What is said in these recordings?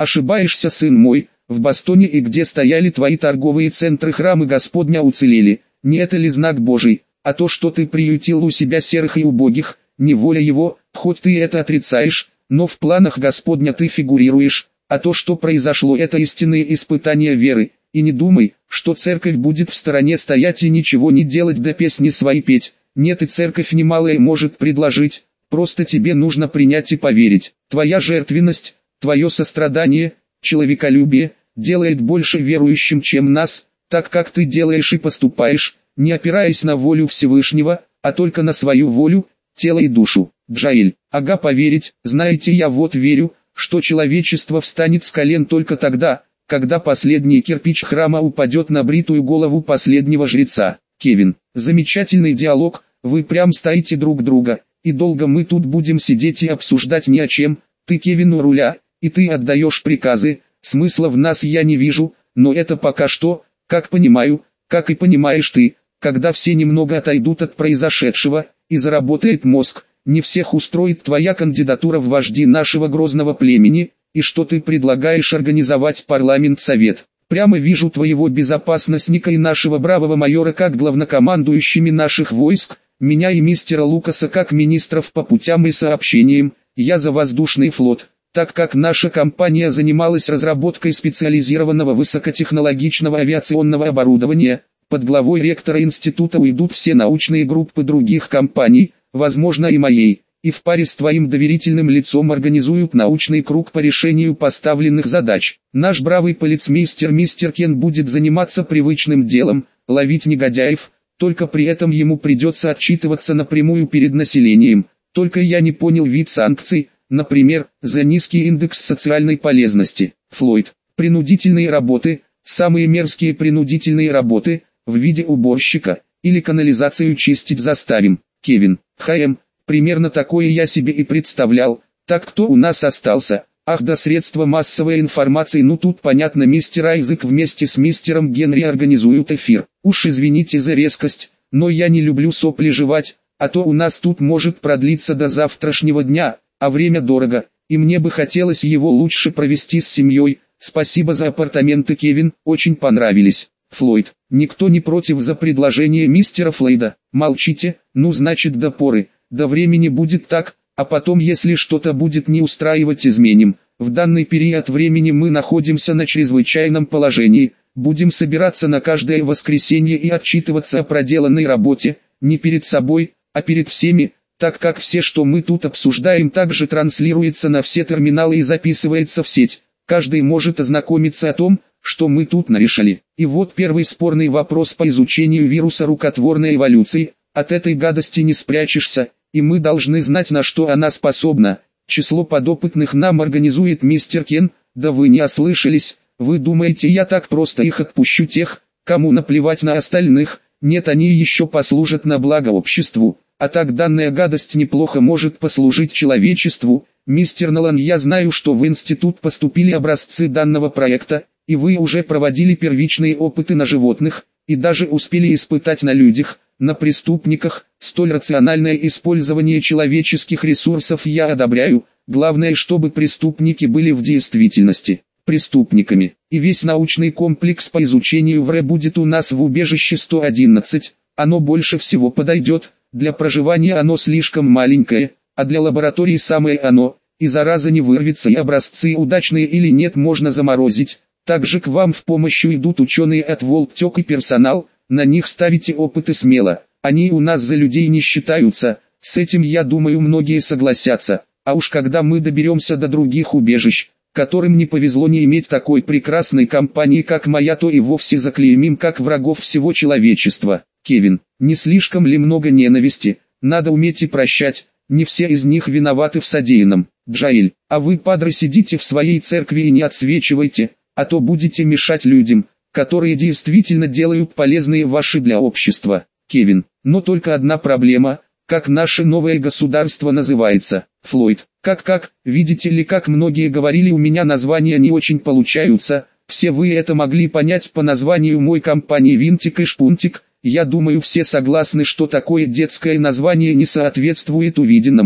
Ошибаешься, сын мой, в Бостоне и где стояли твои торговые центры храмы Господня уцелели. Не это ли знак Божий, а то, что ты приютил у себя серых и убогих, не воля его, хоть ты это отрицаешь, но в планах Господня ты фигурируешь, а то, что произошло, это истинные испытания веры, и не думай, что церковь будет в стороне стоять и ничего не делать да песни свои петь. Нет, и церковь немалое может предложить, просто тебе нужно принять и поверить. Твоя жертвенность, твое сострадание, человеколюбие, делает больше верующим, чем нас, так как ты делаешь и поступаешь, не опираясь на волю Всевышнего, а только на свою волю, тело и душу. Джаэль, ага, поверить, знаете, я вот верю, что человечество встанет с колен только тогда, когда последний кирпич храма упадет на бритую голову последнего жреца. Кевин, замечательный диалог, вы прям стоите друг друга, и долго мы тут будем сидеть и обсуждать ни о чем, ты Кевин у руля, и ты отдаешь приказы, смысла в нас я не вижу, но это пока что, как понимаю, как и понимаешь ты, когда все немного отойдут от произошедшего, и заработает мозг, не всех устроит твоя кандидатура в вожди нашего грозного племени, и что ты предлагаешь организовать парламент-совет. Прямо вижу твоего безопасника и нашего бравого майора как главнокомандующими наших войск, меня и мистера Лукаса как министров по путям и сообщениям, я за воздушный флот, так как наша компания занималась разработкой специализированного высокотехнологичного авиационного оборудования, под главой ректора института уйдут все научные группы других компаний, возможно и моей, и в паре с твоим доверительным лицом организуют научный круг по решению поставленных задач. Наш бравый полицмейстер мистер Кен будет заниматься привычным делом, ловить негодяев, только при этом ему придется отчитываться напрямую перед населением. Только я не понял вид санкций, например, за низкий индекс социальной полезности. Флойд, принудительные работы, самые мерзкие принудительные работы, в виде уборщика, или канализацию чистить заставим. Кевин, примерно такое я себе и представлял. Так кто у нас остался? Ах да, средства массовой информации. Ну тут понятно, мистер Айзек вместе с мистером Генри организуют эфир. Уж извините за резкость, но я не люблю сопли жевать, а то у нас тут может продлиться до завтрашнего дня, а время дорого, и мне бы хотелось его лучше провести с семьей. Спасибо за апартаменты, Кевин, очень понравились. Флойд, никто не против за предложение мистера Флойда. Молчите, ну значит до поры, до времени будет так, а потом если что-то будет не устраивать изменим. В данный период времени мы находимся на чрезвычайном положении, будем собираться на каждое воскресенье и отчитываться о проделанной работе, не перед собой, а перед всеми, так как все, что мы тут обсуждаем, также транслируется на все терминалы и записывается в сеть. Каждый может ознакомиться о том, что мы тут нарешали. И вот первый спорный вопрос по изучению вируса рукотворной эволюции. От этой гадости не спрячешься, и мы должны знать, на что она способна. Число подопытных нам организует мистер Кен. Да вы не ослышались, вы думаете, я так просто их отпущу, тех, кому наплевать на остальных? Нет, они еще послужат на благо обществу, а так данная гадость неплохо может послужить человечеству. Мистер Нолан, я знаю, что в институт поступили образцы данного проекта, и вы уже проводили первичные опыты на животных, и даже успели испытать на людях, на преступниках. Столь рациональное использование человеческих ресурсов я одобряю, главное, чтобы преступники были в действительности преступниками. И весь научный комплекс по изучению ВРЭ будет у нас в убежище 111, оно больше всего подойдет, для проживания оно слишком маленькое, а для лаборатории самое оно, и зараза не вырвется, и образцы удачные или нет можно заморозить. Также к вам в помощь идут ученые от Волктек и персонал, на них ставите опыты смело, они у нас за людей не считаются, с этим я думаю многие согласятся, а уж когда мы доберемся до других убежищ, которым не повезло не иметь такой прекрасной компании как моя, то и вовсе заклеймим как врагов всего человечества. Кевин, не слишком ли много ненависти, надо уметь и прощать, не все из них виноваты в содеянном. Джаэль, а вы, падре, сидите в своей церкви и не отсвечивайте, а то будете мешать людям, которые действительно делают полезные ваши для общества. Кевин, но только одна проблема, как наше новое государство называется. Флойд, как, видите ли, как многие говорили, у меня названия не очень получаются, все вы это могли понять по названию мой компании Винтик и Шпунтик. Я думаю, все согласны, что такое детское название не соответствует увиденному,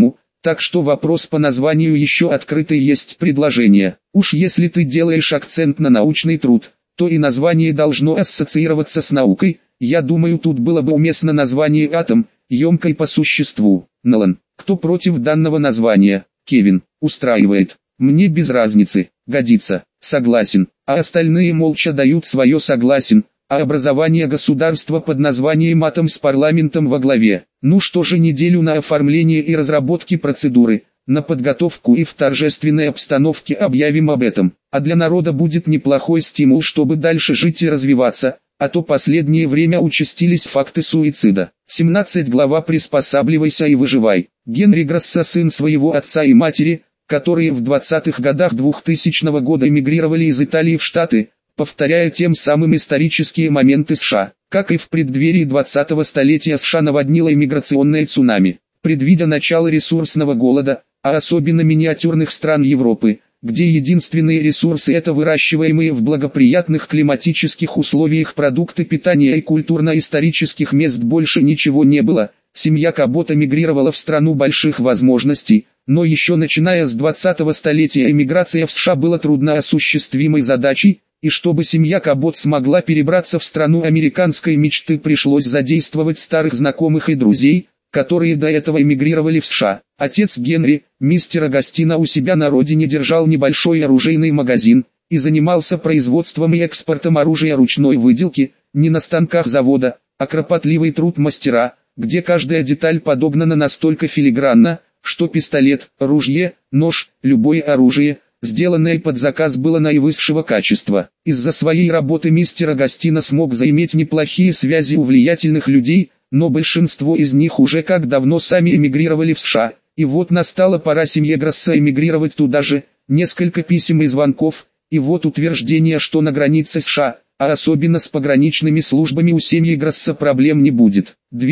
Так что вопрос по названию еще открытый, есть предложение. Уж если ты делаешь акцент на научный труд, то и название должно ассоциироваться с наукой. Я думаю, тут было бы уместно название «Атом», емкой по существу. Нолан. Кто против данного названия? Кевин. Устраивает. Мне без разницы. Годится. Согласен. А остальные молча дают свое согласен. А образование государства под названием «Атом» с парламентом во главе. Ну что же, неделю на оформление и разработки процедуры, на подготовку, и в торжественной обстановке объявим об этом. А для народа будет неплохой стимул, чтобы дальше жить и развиваться, а то последнее время участились факты суицида. 17 глава «Приспосабливайся и выживай». Генри Грасса, сын своего отца и матери, которые в 20-х годах 2000 года эмигрировали из Италии в Штаты, повторяя тем самым исторические моменты США. Как и в преддверии 20-го столетия, США наводнило иммиграционное цунами. Предвидя начало ресурсного голода, а особенно миниатюрных стран Европы, где единственные ресурсы — это выращиваемые в благоприятных климатических условиях продукты питания и культурно-исторических мест, больше ничего не было, семья Кабот эмигрировала в страну больших возможностей, но еще начиная с 20-го столетия эмиграция в США была трудноосуществимой задачей, и чтобы семья Кабот смогла перебраться в страну американской мечты, пришлось задействовать старых знакомых и друзей, которые до этого эмигрировали в США. Отец Генри, мистер Агостино, у себя на родине держал небольшой оружейный магазин и занимался производством и экспортом оружия ручной выделки, не на станках завода, а кропотливый труд мастера, где каждая деталь подогнана настолько филигранно, что пистолет, ружье, нож, любое оружие, сделанное под заказ, было наивысшего качества. Из-за своей работы мистер Агостино смог заиметь неплохие связи у влиятельных людей, но большинство из них уже как давно сами эмигрировали в США, и вот настала пора семье Грасса эмигрировать туда же. Несколько писем и звонков, и вот утверждение, что на границе США, а особенно с пограничными службами, у семьи Грасса проблем не будет.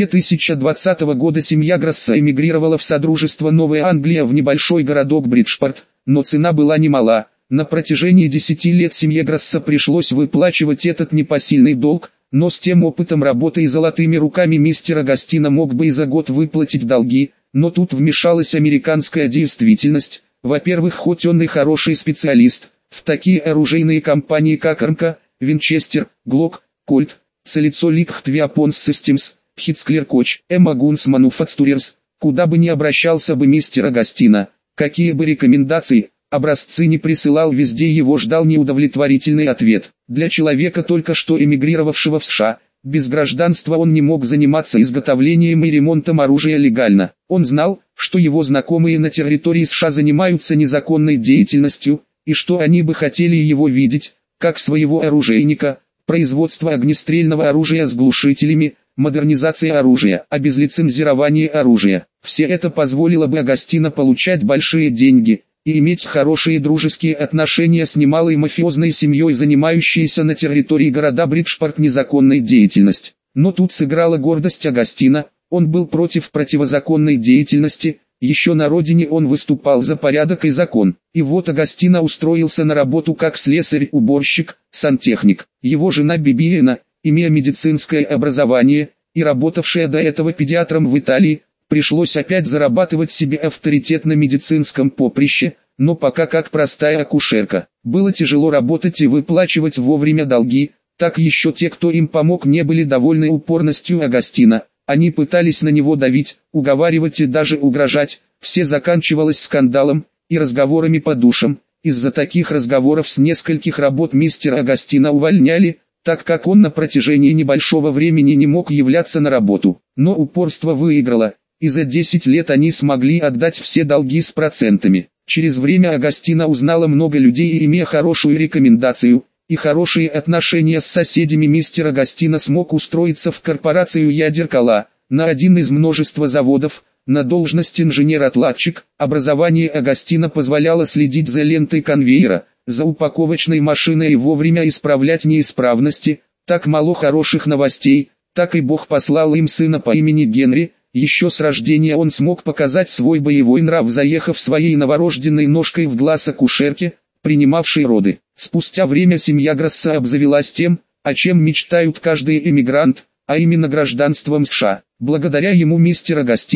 2020 года семья Грасса эмигрировала в Содружество Новая Англия, в небольшой городок Бриджпорт, но цена была немала. На протяжении 10 лет семье Грасса пришлось выплачивать этот непосильный долг, но с тем опытом работы и золотыми руками мистер Агостино мог бы и за год выплатить долги, но тут вмешалась американская действительность. Во-первых, хоть он и хороший специалист, в такие оружейные компании как РМК, Винчестер, Глок, Кольт, Целицо Ликхт Weapons Systems, Хитцклер Коч, Эмагунс Мануфактурерс, куда бы ни обращался бы мистер Агостино, какие бы рекомендации, образцы не присылал, везде его ждал неудовлетворительный ответ. Для человека, только что эмигрировавшего в США, без гражданства, он не мог заниматься изготовлением и ремонтом оружия легально. Он знал, что его знакомые на территории США занимаются незаконной деятельностью, и что они бы хотели его видеть, как своего оружейника. Производство огнестрельного оружия с глушителями, модернизация оружия, обезлицензирование оружия. Все это позволило бы Агостино получать большие деньги и иметь хорошие дружеские отношения с немалой мафиозной семьей, занимающейся на территории города Бриджпорт незаконной деятельностью. Но тут сыграла гордость Агостино. Он был против противозаконной деятельности. Еще на родине он выступал за порядок и закон. И вот Агостино устроился на работу как слесарь, уборщик, сантехник. Его жена Бибиена, имея медицинское образование и работавшая до этого педиатром в Италии, пришлось опять зарабатывать себе авторитет на медицинском поприще, но пока как простая акушерка. Было тяжело работать и выплачивать вовремя долги, так еще те, кто им помог, не были довольны упорностью Агостино. Они пытались на него давить, уговаривать и даже угрожать. Все заканчивалось скандалом и разговорами по душам. Из-за таких разговоров с нескольких работ мистера Агостино увольняли, так как он на протяжении небольшого времени не мог являться на работу. Но упорство выиграло, и за 10 лет они смогли отдать все долги с процентами. Через время Агостино узнало много людей, и, имея хорошую рекомендацию и хорошие отношения с соседями, мистер Агостино смог устроиться в корпорацию Ядеркала, на один из множества заводов, на должность инженер-отладчик. Образование Агостино позволяло следить за лентой конвейера, за упаковочной машиной и вовремя исправлять неисправности. Так мало хороших новостей, так и Бог послал им сына по имени Генри. Еще с рождения он смог показать свой боевой нрав, заехав своей новорожденной ножкой в глаз акушерке, принимавшей роды. Спустя время семья Грасса обзавелась тем, о чем мечтают каждый эмигрант, а именно гражданством США. Благодаря ему мистер Агостино,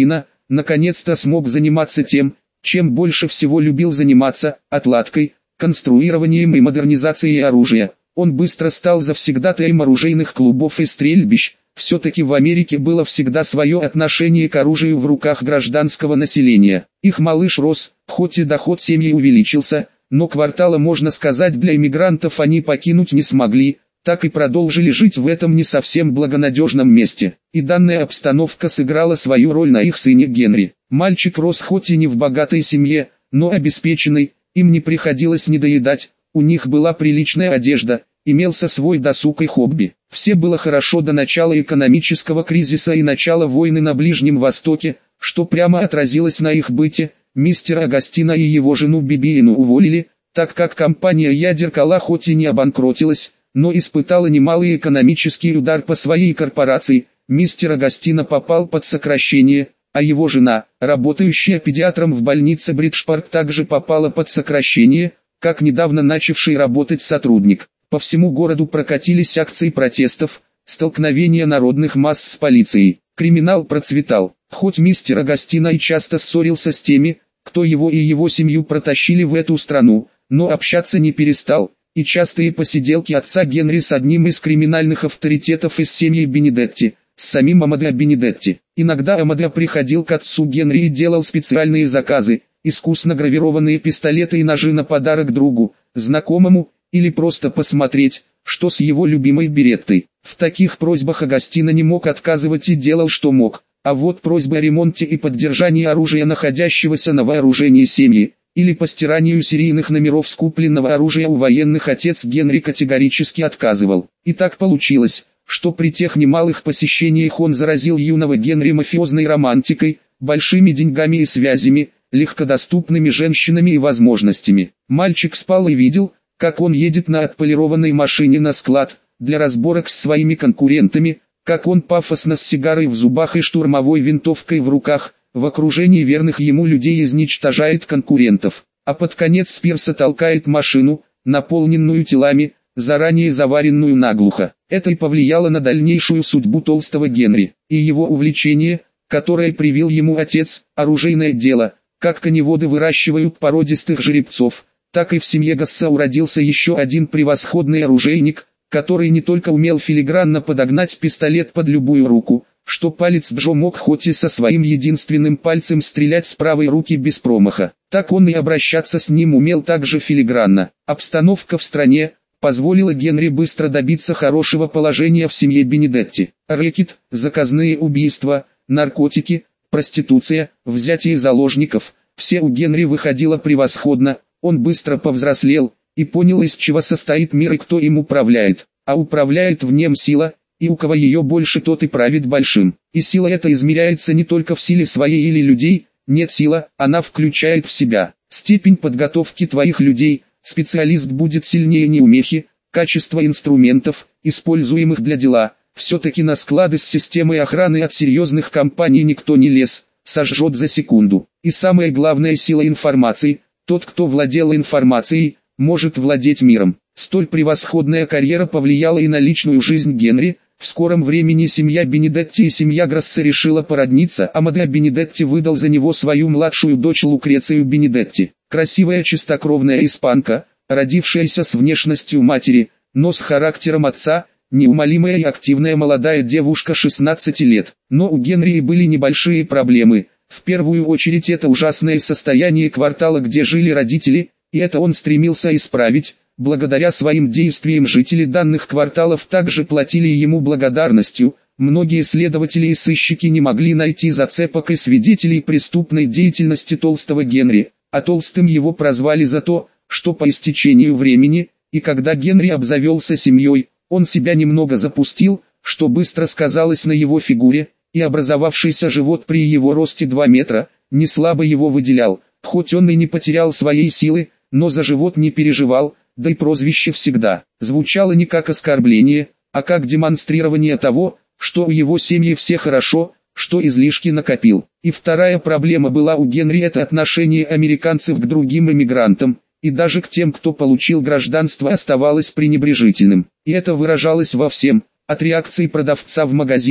наконец-то смог заниматься тем, чем больше всего любил заниматься – отладкой, конструированием и модернизацией оружия. Он быстро стал завсегдатаем оружейных клубов и стрельбищ. Все-таки в Америке было всегда свое отношение к оружию в руках гражданского населения. Их малыш рос, хоть и доход семьи увеличился, но квартала, можно сказать, для иммигрантов они покинуть не смогли, так и продолжили жить в этом не совсем благонадежном месте. И данная обстановка сыграла свою роль на их сыне Генри. Мальчик рос хоть и не в богатой семье, но обеспеченный, им не приходилось недоедать, у них была приличная одежда, имелся свой досуг и хобби. Все было хорошо до начала экономического кризиса и начала войны на Ближнем Востоке, что прямо отразилось на их быте. Мистера Агастина и его жену Бибиину уволили, так как компания Ядеркала хоть и не обанкротилась, но испытала немалый экономический удар по своей корпорации. Мистер Агастина попал под сокращение, а его жена, работающая педиатром в больнице Бриджпорт, также попала под сокращение, как недавно начавший работать сотрудник. По всему городу прокатились акции протестов, столкновения народных масс с полицией. Криминал процветал, хоть мистер Агастина и часто ссорился с теми, кто его и его семью протащили в эту страну, но общаться не перестал, и частые посиделки отца Генри с одним из криминальных авторитетов из семьи Бенедетти, с самим Амадео Бенедетти. Иногда Амадео приходил к отцу Генри и делал специальные заказы, искусно гравированные пистолеты и ножи на подарок другу, знакомому, или просто посмотреть, что с его любимой береттой. В таких просьбах Агастино не мог отказывать и делал что мог, а вот просьбы о ремонте и поддержании оружия, находящегося на вооружении семьи, или по стиранию серийных номеров скупленного оружия у военных, отец Генри категорически отказывал. И так получилось, что при тех немалых посещениях он заразил юного Генри мафиозной романтикой, большими деньгами и связями, легкодоступными женщинами и возможностями. Мальчик спал и видел, как он едет на отполированной машине на склад, для разборок с своими конкурентами, как он пафосно с сигарой в зубах и штурмовой винтовкой в руках, в окружении верных ему людей изничтожает конкурентов, а под конец Спирса толкает машину, наполненную телами, заранее заваренную наглухо. Это и повлияло на дальнейшую судьбу толстого Генри, и его увлечение, которое привил ему отец, оружейное дело. Как коневоды выращивают породистых жеребцов, так и в семье Гасса уродился еще один превосходный оружейник, который не только умел филигранно подогнать пистолет под любую руку, что палец Джо мог хоть и со своим единственным пальцем стрелять с правой руки без промаха, так он и обращаться с ним умел также филигранно. Обстановка в стране позволила Генри быстро добиться хорошего положения в семье Бенедетти. Рэкет, заказные убийства, наркотики, проституция, взятие заложников – все у Генри выходило превосходно. Он быстро повзрослел и понял, из чего состоит мир и кто им управляет. А управляет в нем сила, и у кого ее больше, тот и правит большим. И сила эта измеряется не только в силе своей или людей, нет, сила, она включает в себя степень подготовки твоих людей. Специалист будет сильнее неумехи, качество инструментов, используемых для дела. Все-таки на склады с системой охраны от серьезных компаний никто не лез, сожжет за секунду. И самая главная сила информации – тот, кто владел информацией, может владеть миром. Столь превосходная карьера повлияла и на личную жизнь Генри. В скором времени семья Бенедетти и семья Грасса решила породниться. Амадео Бенедетти выдал за него свою младшую дочь Лукрецию Бенедетти. Красивая чистокровная испанка, родившаяся с внешностью матери, но с характером отца, неумолимая и активная молодая девушка 16 лет. Но у Генри были небольшие проблемы. В первую очередь это ужасное состояние квартала, где жили родители, и это он стремился исправить. Благодаря своим действиям жители данных кварталов также платили ему благодарностью. Многие следователи и сыщики не могли найти зацепок и свидетелей преступной деятельности толстого Генри, а толстым его прозвали за то, что по истечению времени, и когда Генри обзавелся семьей, он себя немного запустил, что быстро сказалось на его фигуре, и образовавшийся живот при его росте 2 метра, не слабо его выделял. Хоть он и не потерял своей силы, но за живот не переживал, да и прозвище всегда звучало не как оскорбление, а как демонстрирование того, что у его семьи все хорошо, что излишки накопил. И вторая проблема была у Генри — это отношение американцев к другим иммигрантам, и даже к тем, кто получил гражданство, оставалось пренебрежительным. И это выражалось во всем, от реакции продавца в магазине,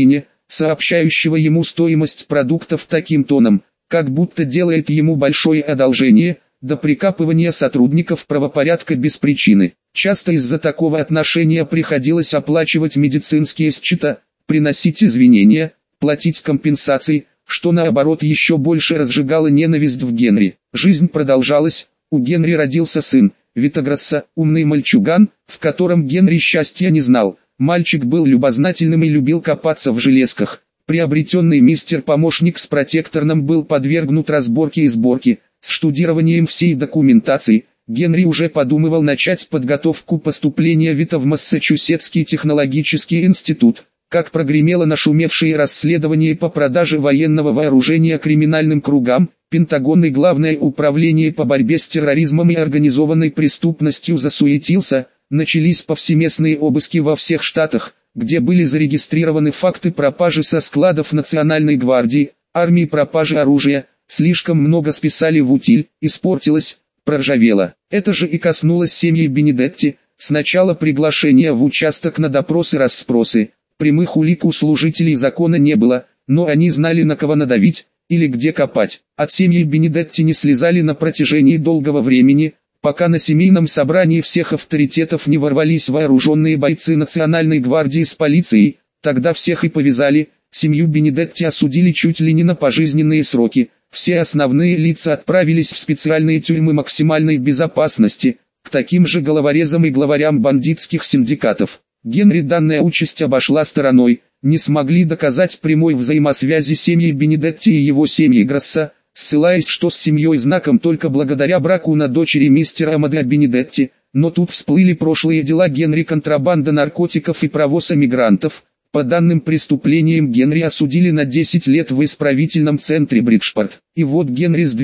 сообщающего ему стоимость продуктов таким тоном, как будто делает ему большое одолжение, до прикапывания сотрудников правопорядка без причины. Часто из-за такого отношения приходилось оплачивать медицинские счета, приносить извинения, платить компенсации, что наоборот еще больше разжигало ненависть в Генри. Жизнь продолжалась, у Генри родился сын, Витаграсса, умный мальчуган, в котором Генри счастья не знал. Мальчик был любознательным и любил копаться в железках. Приобретенный мистер-помощник с протектором был подвергнут разборке и сборке. С штудированием всей документации, Генри уже подумывал начать подготовку поступления Вита в Массачусетский технологический институт, как прогремело нашумевшее расследование по продаже военного вооружения криминальным кругам. Пентагон и Главное управление по борьбе с терроризмом и организованной преступностью засуетился, начались повсеместные обыски во всех штатах, где были зарегистрированы факты пропажи со складов Национальной гвардии, армии, пропажи оружия. Слишком много списали в утиль, испортилось, проржавело. Это же и коснулось семьи Бенедетти. Сначала приглашения в участок на допросы-расспросы. Прямых улик у служителей закона не было, но они знали, на кого надавить или где копать. От семьи Бенедетти не слезали на протяжении долгого времени, пока на семейном собрании всех авторитетов не ворвались вооруженные бойцы Национальной гвардии с полицией. Тогда всех и повязали. Семью Бенедетти осудили чуть ли не на пожизненные сроки. Все основные лица отправились в специальные тюрьмы максимальной безопасности, к таким же головорезам и главарям бандитских синдикатов. Генри данная участь обошла стороной, не смогли доказать прямой взаимосвязи семьи Бенедетти и его семьи Грасса, ссылаясь, что с семьей знаком только благодаря браку на дочери мистера Амадеа Бенедетти, но тут всплыли прошлые дела Генри: контрабанда наркотиков и провоз эмигрантов. По данным преступлениям Генри осудили на 10 лет в исправительном центре Бриджпорт. И вот Генри с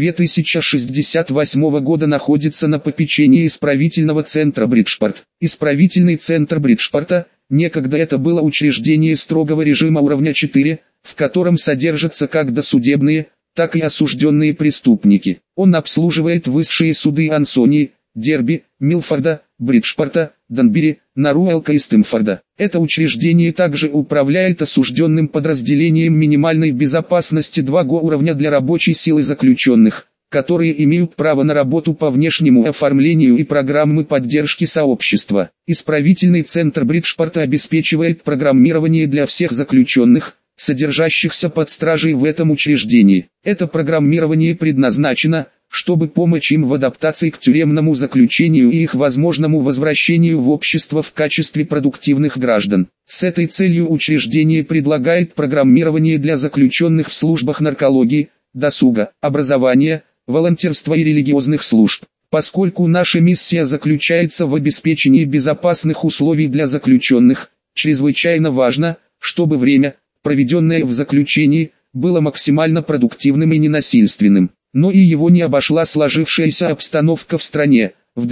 2068 года находится на попечении исправительного центра Бриджпорт. Исправительный центр Бриджпорта, некогда это было учреждение строгого режима уровня 4, в котором содержатся как досудебные, так и осужденные преступники. Он обслуживает высшие суды Ансонии, Дерби, Милфорда, Бриджпорта, Данбери, Наруэлка и Стэмфорда. Это учреждение также управляет осужденным подразделением минимальной безопасности 2 уровня для рабочей силы заключенных, которые имеют право на работу по внешнему оформлению и программы поддержки сообщества. Исправительный центр Бриджпорта обеспечивает программирование для всех заключенных, содержащихся под стражей в этом учреждении. Это программирование предназначено, чтобы помочь им в адаптации к тюремному заключению и их возможному возвращению в общество в качестве продуктивных граждан. С этой целью учреждение предлагает программирование для заключенных в службах наркологии, досуга, образования, волонтерства и религиозных служб. Поскольку наша миссия заключается в обеспечении безопасных условий для заключенных, чрезвычайно важно, чтобы время, проведенное в заключении, было максимально продуктивным и ненасильственным. Но и его не обошла сложившаяся обстановка в стране. В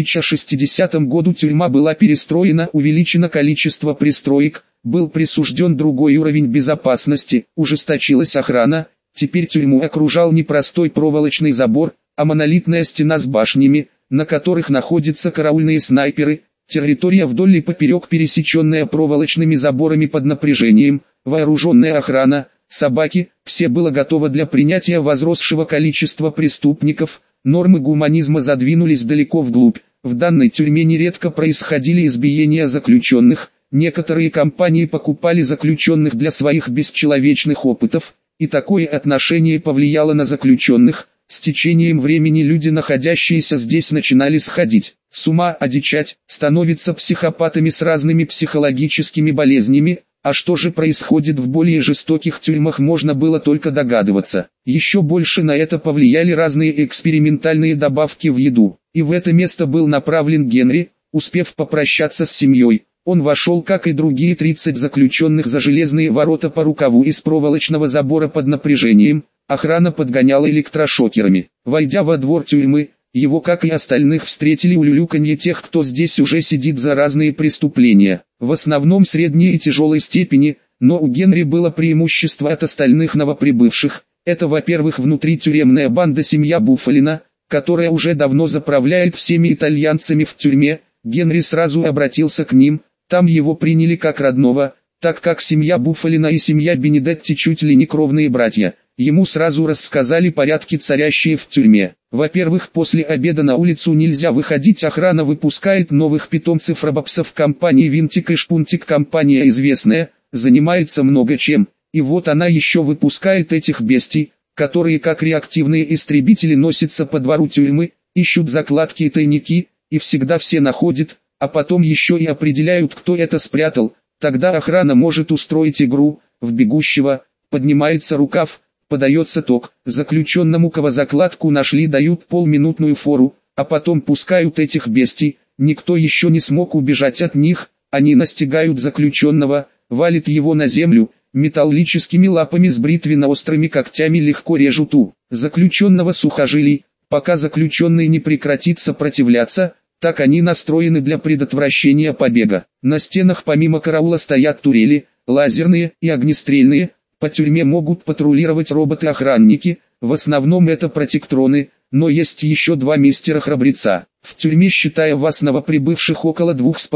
2060 году тюрьма была перестроена, увеличено количество пристроек, был присужден другой уровень безопасности, ужесточилась охрана. Теперь тюрьму окружал не простой проволочный забор, а монолитная стена с башнями, на которых находятся караульные снайперы. Территория вдоль и поперек пересеченная проволочными заборами под напряжением, вооруженная охрана, собаки, все было готово для принятия возросшего количества преступников. Нормы гуманизма задвинулись далеко вглубь. В данной тюрьме нередко происходили избиения заключенных. Некоторые компании покупали заключенных для своих бесчеловечных опытов, и такое отношение повлияло на заключенных. С течением времени люди, находящиеся здесь, начинали сходить с ума, одичать, становятся психопатами с разными психологическими болезнями. А что же происходит в более жестоких тюрьмах, можно было только догадываться. Еще больше на это повлияли разные экспериментальные добавки в еду. И в это место был направлен Генри. Успев попрощаться с семьей, он вошел, как и другие 30 заключенных, за железные ворота по рукаву из проволочного забора под напряжением. Охрана подгоняла электрошокерами. Войдя во двор тюрьмы, его, как и остальных, встретили улюлюканье тех, кто здесь уже сидит за разные преступления, в основном средней и тяжелой степени, но у Генри было преимущество от остальных новоприбывших. Это, во-первых, внутритюремная банда семья Буффалина, которая уже давно заправляет всеми итальянцами в тюрьме. Генри сразу обратился к ним, там его приняли как родного, так как семья Буффалина и семья Бенедетти чуть ли не кровные братья. Ему сразу рассказали порядки, царящие в тюрьме. Во-первых, после обеда на улицу нельзя выходить, охрана выпускает новых питомцев рабопсов компании Винтик и Шпунтик. Компания известная, занимается много чем, и вот она еще выпускает этих бестий, которые как реактивные истребители носятся по двору тюрьмы, ищут закладки и тайники, и всегда все находят, а потом еще и определяют, кто это спрятал. Тогда охрана может устроить игру, в бегущего, поднимается рукав, подается ток, заключенному кого закладку нашли, дают полминутную фору, а потом пускают этих бестий, никто еще не смог убежать от них, они настигают заключенного, валят его на землю, металлическими лапами с бритвенно-острыми когтями легко режут у заключенного сухожилий, пока заключенный не прекратит сопротивляться. Так они настроены для предотвращения побега. На стенах помимо караула стоят турели, лазерные и огнестрельные. По тюрьме могут патрулировать роботы-охранники, в основном это протектроны, но есть еще два мистера-храбреца. В тюрьме, считая вас новоприбывших, около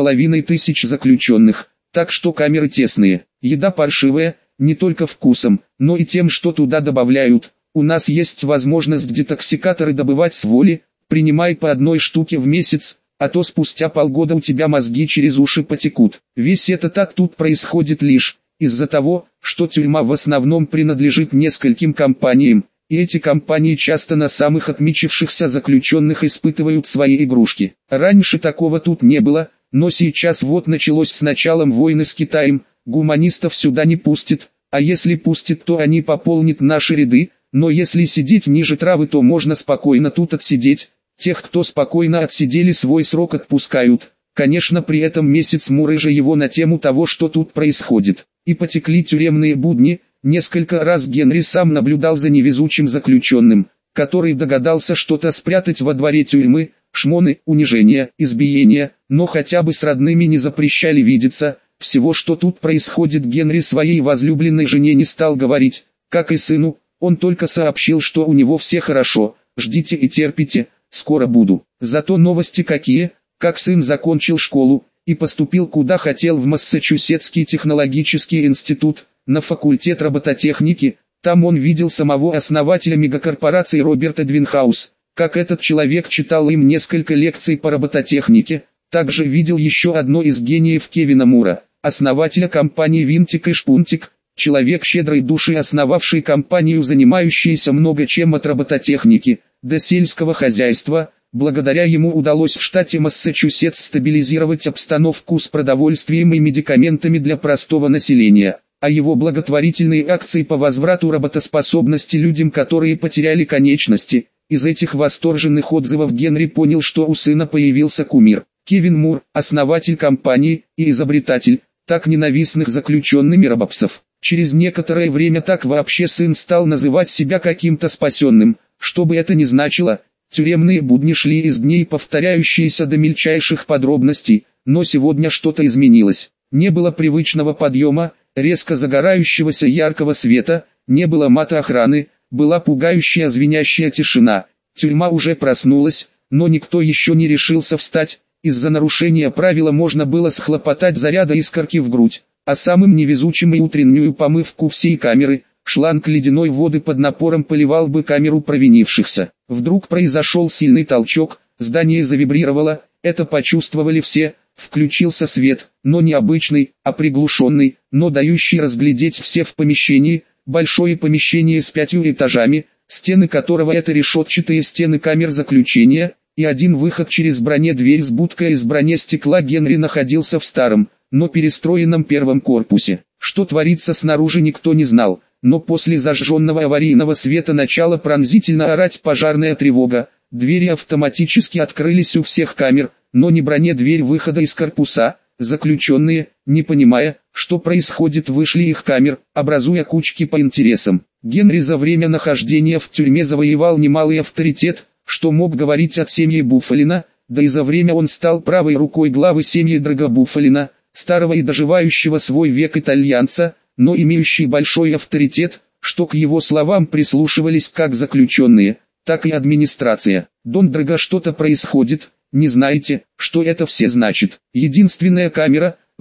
2500 заключенных, так что камеры тесные. Еда паршивая, не только вкусом, но и тем, что туда добавляют. У нас есть возможность детоксикаторы добывать с воли, принимай по одной штуке в месяц, а то спустя полгода у тебя мозги через уши потекут. Весь этот ад тут происходит лишь из-за того, что тюрьма в основном принадлежит нескольким компаниям, и эти компании часто на самых отмечившихся заключенных испытывают свои игрушки. Раньше такого тут не было, но сейчас вот началось с началом войны с Китаем, гуманистов сюда не пустят, а если пустят, то они пополнят наши ряды, но если сидеть ниже травы, то можно спокойно тут отсидеть. Тех, кто спокойно отсидели свой срок, отпускают. Конечно, при этом месяц мурыжа его на тему того, что тут происходит. И потекли тюремные будни. Несколько раз Генри сам наблюдал за невезучим заключенным, который догадался что-то спрятать во дворе тюрьмы. Шмоны, унижения, избиения, но хотя бы с родными не запрещали видеться. Всего, что тут происходит, Генри своей возлюбленной жене не стал говорить, как и сыну. Он только сообщил, что у него все хорошо, ждите и терпите, скоро буду. Зато новости какие, как сын закончил школу и поступил куда хотел, в Массачусетский технологический институт, на факультет робототехники. Там он видел самого основателя мегакорпорации Роберта Двинхаус, как этот человек читал им несколько лекций по робототехнике. Также видел еще одно из гениев Кевина Мура, основателя компании Винтик и Шпунтик. Человек щедрой души, основавший компанию, занимающуюся много чем от робототехники до сельского хозяйства. Благодаря ему удалось в штате Массачусетс стабилизировать обстановку с продовольствием и медикаментами для простого населения. А его благотворительные акции по возврату работоспособности людям, которые потеряли конечности. Из этих восторженных отзывов Генри понял, что у сына появился кумир. Кевин Мур, основатель компании и изобретатель так ненавистных заключенными рабопсов. Через некоторое время так вообще сын стал называть себя каким-то спасенным, что бы это ни значило. Тюремные будни шли из дней, повторяющиеся до мельчайших подробностей, но сегодня что-то изменилось. Не было привычного подъема, резко загорающегося яркого света, не было мата охраны, была пугающая звенящая тишина. Тюрьма уже проснулась, но никто еще не решился встать. Из-за нарушения правила можно было схлопотать заряда искорки в грудь, а самым невезучим и утреннюю помывку всей камеры. Шланг ледяной воды под напором поливал бы камеру провинившихся. Вдруг произошел сильный толчок, здание завибрировало, это почувствовали все. Включился свет, но не обычный, а приглушенный, но дающий разглядеть все в помещении. Большое помещение с 5 этажами, стены которого это решетчатые стены камер заключения, и один выход через бронедверь с будкой из бронестекла. Генри находился в старом, но перестроенном первом корпусе. Что творится снаружи, никто не знал, но после зажженного аварийного света начала пронзительно орать пожарная тревога. Двери автоматически открылись у всех камер, но не бронедверь выхода из корпуса. Заключенные, не понимая, что происходит, вышли их камер, образуя кучки по интересам. Генри за время нахождения в тюрьме завоевал немалый авторитет, что мог говорить от семьи Буффалина, да и за время он стал правой рукой главы семьи Драго Буффалина, старого и доживающего свой век итальянца, но имеющий большой авторитет, что к его словам прислушивались как заключенные, так и администрация. Дон Драго, что-то происходит, не знаете, что это все значит. Единственная камера,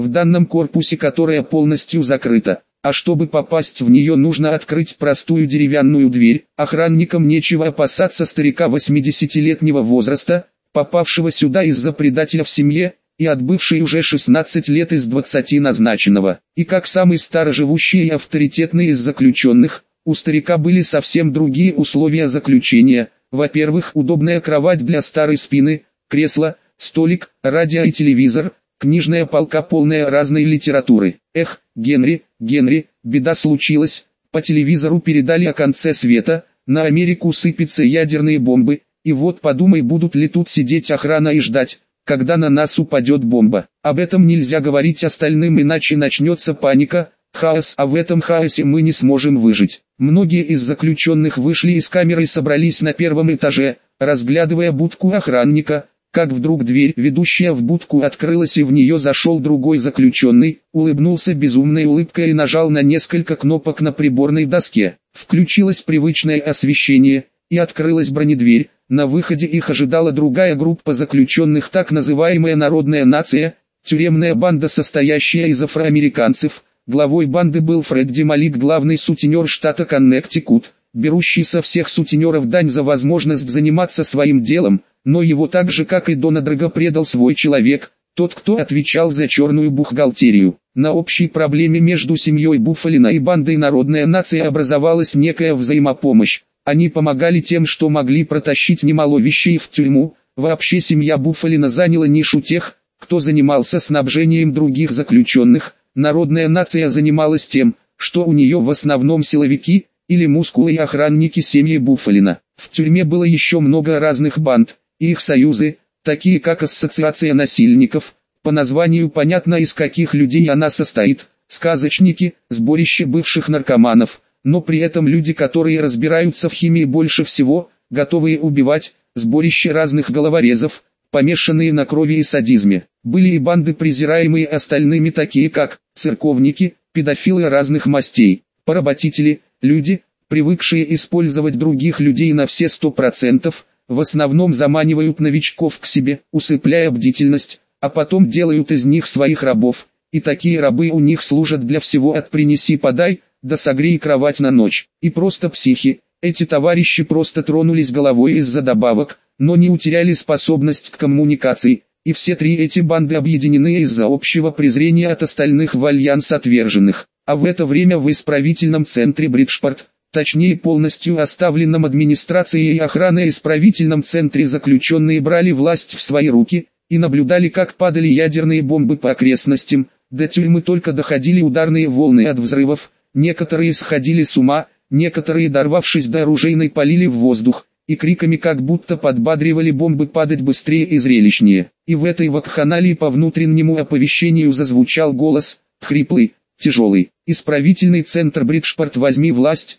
в данном корпусе, которая полностью закрыта. А чтобы попасть в нее, нужно открыть простую деревянную дверь. Охранникам нечего опасаться старика 80-летнего возраста, попавшего сюда из-за предателя в семье, и отбывший уже 16 лет из 20 назначенного. И как самый староживущий и авторитетный из заключенных, у старика были совсем другие условия заключения. Во-первых, удобная кровать для старой спины, кресло, столик, радио и телевизор, книжная полка, полная разной литературы. Эх, Генри, беда случилась, по телевизору передали о конце света, на Америку сыпятся ядерные бомбы, и вот подумай, будут ли тут сидеть охрана и ждать, когда на нас упадет бомба. Об этом нельзя говорить остальным, иначе начнется паника, хаос, а в этом хаосе мы не сможем выжить. Многие из заключенных вышли из камеры и собрались на первом этаже, разглядывая будку охранника, как вдруг дверь, ведущая в будку, открылась, и в нее зашел другой заключенный, улыбнулся безумной улыбкой и нажал на несколько кнопок на приборной доске. Включилось привычное освещение, и открылась бронедверь. На выходе их ожидала другая группа заключенных, так называемая народная нация, тюремная банда, состоящая из афроамериканцев. Главой банды был Фредди Малик, главный сутенер штата Коннектикут, берущий со всех сутенеров дань за возможность заниматься своим делом, но его так же, как и Дона Драго, предал свой человек, тот, кто отвечал за черную бухгалтерию. На общей проблеме между семьей Буффалина и бандой народная нация образовалась некая взаимопомощь. Они помогали тем, что могли протащить немало вещей в тюрьму. Вообще семья Буффалина заняла нишу тех, кто занимался снабжением других заключенных. Народная нация занималась тем, что у нее в основном силовики, или мускулы и охранники семьи Буффалина. В тюрьме было еще много разных банд, и их союзы, такие как Ассоциация насильников, по названию понятно, из каких людей она состоит, сказочники, сборище бывших наркоманов, но при этом люди, которые разбираются в химии больше всего, готовые убивать, сборище разных головорезов, помешанные на крови и садизме. Были и банды, презираемые остальными, такие как церковники, педофилы разных мастей, поработители, люди, привыкшие использовать других людей на все 100%, в основном заманивают новичков к себе, усыпляя бдительность, а потом делают из них своих рабов, и такие рабы у них служат для всего от «принеси-подай» до «согрей кровать на ночь». И просто психи, эти товарищи просто тронулись головой из-за добавок, но не утеряли способность к коммуникации, и все три эти банды объединены из-за общего презрения от остальных в альянс отверженных. А в это время в исправительном центре Бриджпорт, точнее полностью оставленном администрацией и охраной исправительном центре, заключенные брали власть в свои руки и наблюдали, как падали ядерные бомбы по окрестностям. До тюрьмы только доходили ударные волны от взрывов, некоторые сходили с ума, некоторые, дорвавшись до оружейной, палили в воздух, и криками как будто подбадривали бомбы падать быстрее и зрелищнее. И в этой вакханалии по внутреннему оповещению зазвучал голос, хриплый, тяжелый. Исправительный центр Бриджпорт, возьми власть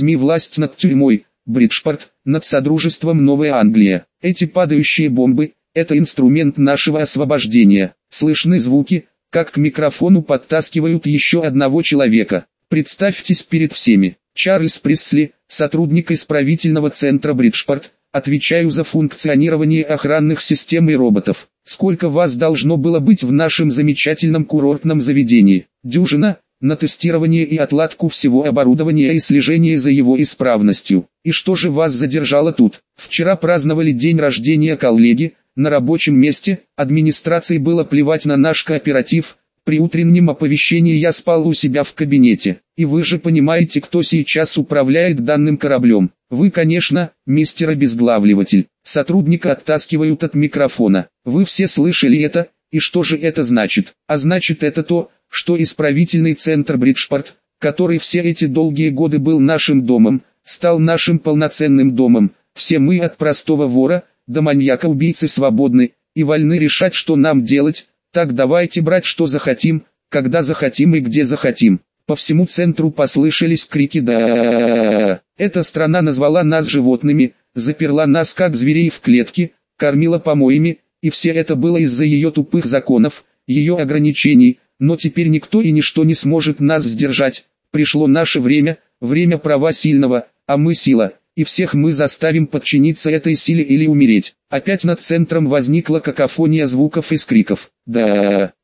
над тюрьмой, Бриджпорт, над Содружеством Новая Англия. Эти падающие бомбы – это инструмент нашего освобождения. Слышны звуки, как к микрофону подтаскивают еще одного человека. Представьтесь перед всеми. Чарльз Пресли, сотрудник исправительного центра Бриджпорт, отвечаю за функционирование охранных систем и роботов. Сколько вас должно было быть в нашем замечательном курортном заведении? Дюжина, на тестирование и отладку всего оборудования и слежение за его исправностью. И что же вас задержало тут? Вчера праздновали день рождения коллеги, на рабочем месте, администрации было плевать на наш кооператив. При утреннем оповещении я спал у себя в кабинете. И вы же понимаете, кто сейчас управляет данным кораблем. Вы, конечно, мистер обезглавливатель. Сотрудника оттаскивают от микрофона. Вы все слышали это, и что же это значит? А значит это то, что исправительный центр Бриджпорт, который все эти долгие годы был нашим домом, стал нашим полноценным домом. Все мы, от простого вора до маньяка-убийцы, свободны и вольны решать, что нам делать. Так давайте брать, что захотим, когда захотим и где захотим. По всему центру послышались крики «Да!». Эта страна назвала нас животными, заперла нас как зверей в клетке, кормила помоями, и все это было из-за ее тупых законов, ее ограничений. Но теперь никто и ничто не сможет нас сдержать. Пришло наше время, время права сильного, а мы сила, и всех мы заставим подчиниться этой силе или умереть. Опять над центром возникла какофония звуков и скриков. Да,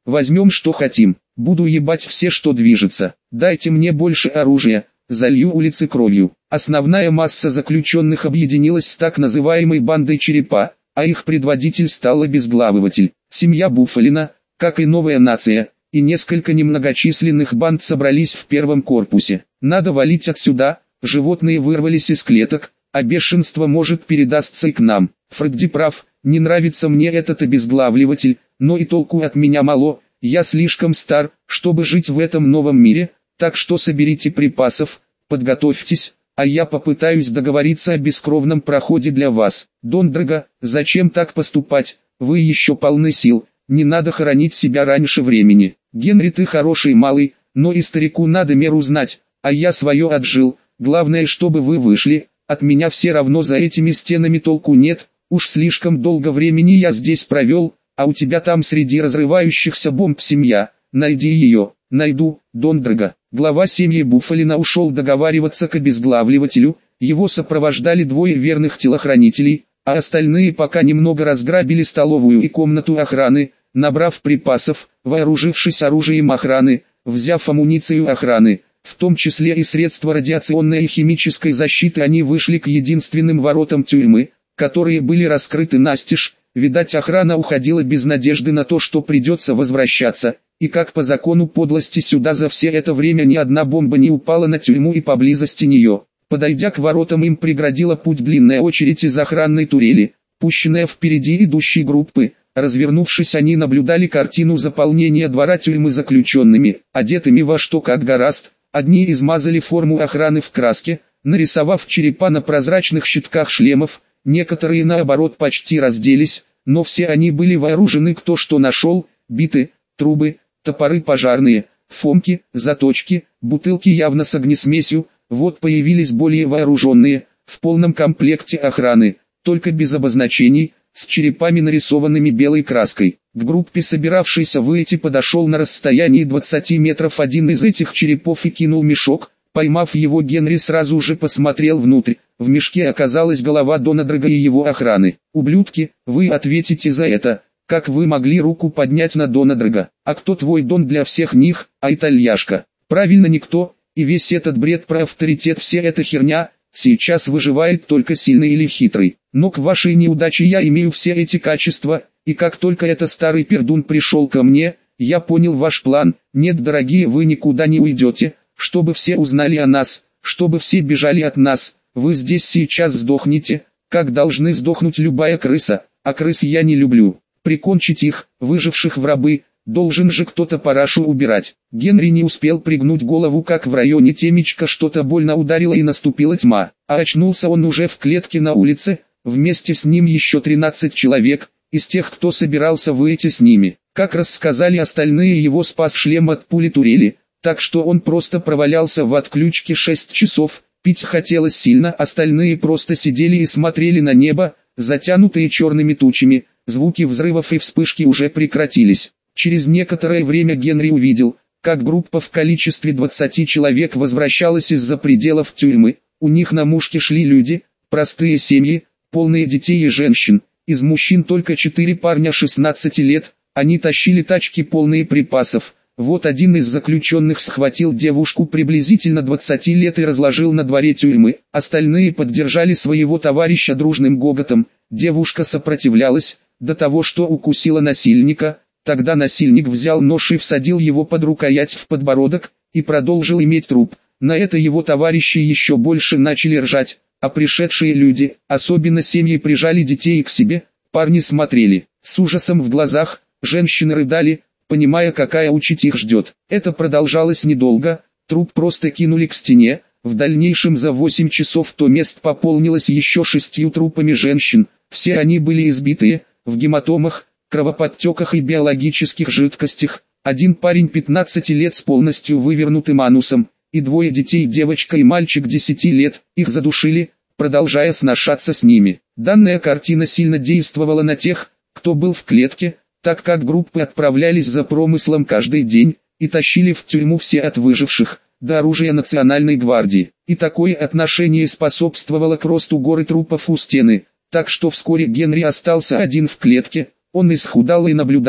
возьмем что хотим, буду ебать все, что движется, дайте мне больше оружия, залью улицы кровью. Основная масса заключенных объединилась с так называемой бандой Черепа, а их предводитель стал обезглавыватель. Семья Буффалина, как и новая нация, и несколько немногочисленных банд собрались в первом корпусе. Надо валить отсюда, животные вырвались из клеток, а бешенство может передастся и к нам. Фредди прав, не нравится мне этот обезглавливатель, но и толку от меня мало, я слишком стар, чтобы жить в этом новом мире, так что соберите припасов, подготовьтесь, а я попытаюсь договориться о бескровном проходе для вас. Дондрага, зачем так поступать, вы еще полны сил, не надо хоронить себя раньше времени. Генри, ты хороший малый, но и старику надо меру знать, а я свое отжил, главное, чтобы вы вышли, от меня все равно за этими стенами толку нет, уж слишком долго времени я здесь провел, а у тебя там среди разрывающихся бомб семья, найди ее. Найду, Дондрага. Глава семьи Буффалина ушел договариваться к обезглавливателю, его сопровождали двое верных телохранителей, а остальные пока немного разграбили столовую и комнату охраны, набрав припасов, вооружившись оружием охраны, взяв амуницию охраны, в том числе и средства радиационной и химической защиты, они вышли к единственным воротам тюрьмы, которые были раскрыты настежь. Видать, охрана уходила без надежды на то, что придется возвращаться, и как по закону подлости сюда за все это время ни одна бомба не упала на тюрьму и поблизости нее. Подойдя к воротам, им преградила путь длинная очередь из охранной турели, пущенная впереди идущей группы. Развернувшись, они наблюдали картину заполнения двора тюрьмы заключенными, одетыми во что как гораст. Одни измазали форму охраны в краске, нарисовав черепа на прозрачных щитках шлемов, некоторые наоборот почти разделись, но все они были вооружены кто что нашел: биты, трубы, топоры пожарные, фомки, заточки, бутылки явно с огнесмесью. Вот появились более вооруженные, в полном комплекте охраны, только без обозначений, с черепами, нарисованными белой краской. К группе, собиравшейся выйти, подошел на расстоянии 20 метров один из этих черепов и кинул мешок. Поймав его, Генри сразу же посмотрел внутрь. В мешке оказалась голова Дондрага и его охраны. «Ублюдки, вы ответите за это. Как вы могли руку поднять на Дондрага? А кто твой Дон для всех них, а итальяшка?» «Правильно, никто. И весь этот бред про авторитет, вся эта херня, сейчас выживает только сильный или хитрый. Но к вашей неудаче я имею все эти качества, и как только этот старый пердун пришел ко мне, я понял ваш план. Нет, дорогие, вы никуда не уйдете, чтобы все узнали о нас, чтобы все бежали от нас. Вы здесь сейчас сдохнете, как должны сдохнуть любая крыса, а крыс я не люблю. Прикончить их, выживших в рабы, должен же кто-то парашу убирать». Генри не успел пригнуть голову, как в районе темечка что-то больно ударило и наступила тьма, а очнулся он уже в клетке на улице, вместе с ним еще 13 человек, из тех, кто собирался выйти с ними. Как рассказали остальные, его спас шлем от пули турели, так что он просто провалялся в отключке 6 часов, пить хотелось сильно, остальные просто сидели и смотрели на небо, затянутые черными тучами, звуки взрывов и вспышки уже прекратились. Через некоторое время Генри увидел, как группа в количестве 20 человек возвращалась из-за пределов тюрьмы. У них на мушке шли люди, простые семьи, полные детей и женщин. Из мужчин только 4 парня 16 лет, они тащили тачки, полные припасов. Вот один из заключенных схватил девушку приблизительно 20 лет и разложил на дворе тюрьмы. Остальные поддержали своего товарища дружным гоготом. Девушка сопротивлялась, до того что укусила насильника. Тогда насильник взял нож и всадил его под рукоять в подбородок, и продолжил иметь труп. На это его товарищи еще больше начали ржать, а пришедшие люди, особенно семьи, прижали детей к себе. Парни смотрели с ужасом в глазах, женщины рыдали, понимая, какая участь их ждет. Это продолжалось недолго, труп просто кинули к стене. В дальнейшем за 8 часов то место пополнилось еще 6 трупами женщин. Все они были избитые, в гематомах, кровоподтеках и биологических жидкостях. Один парень 15 лет с полностью вывернутым анусом, и двое детей, девочка и мальчик 10 лет, их задушили, продолжая сношаться с ними. Данная картина сильно действовала на тех, кто был в клетке, так как группы отправлялись за промыслом каждый день, и тащили в тюрьму все от выживших, до оружия Национальной гвардии. И такое отношение способствовало к росту горы трупов у стены, так что вскоре Генри остался один в клетке. Он исхудал и наблюдал,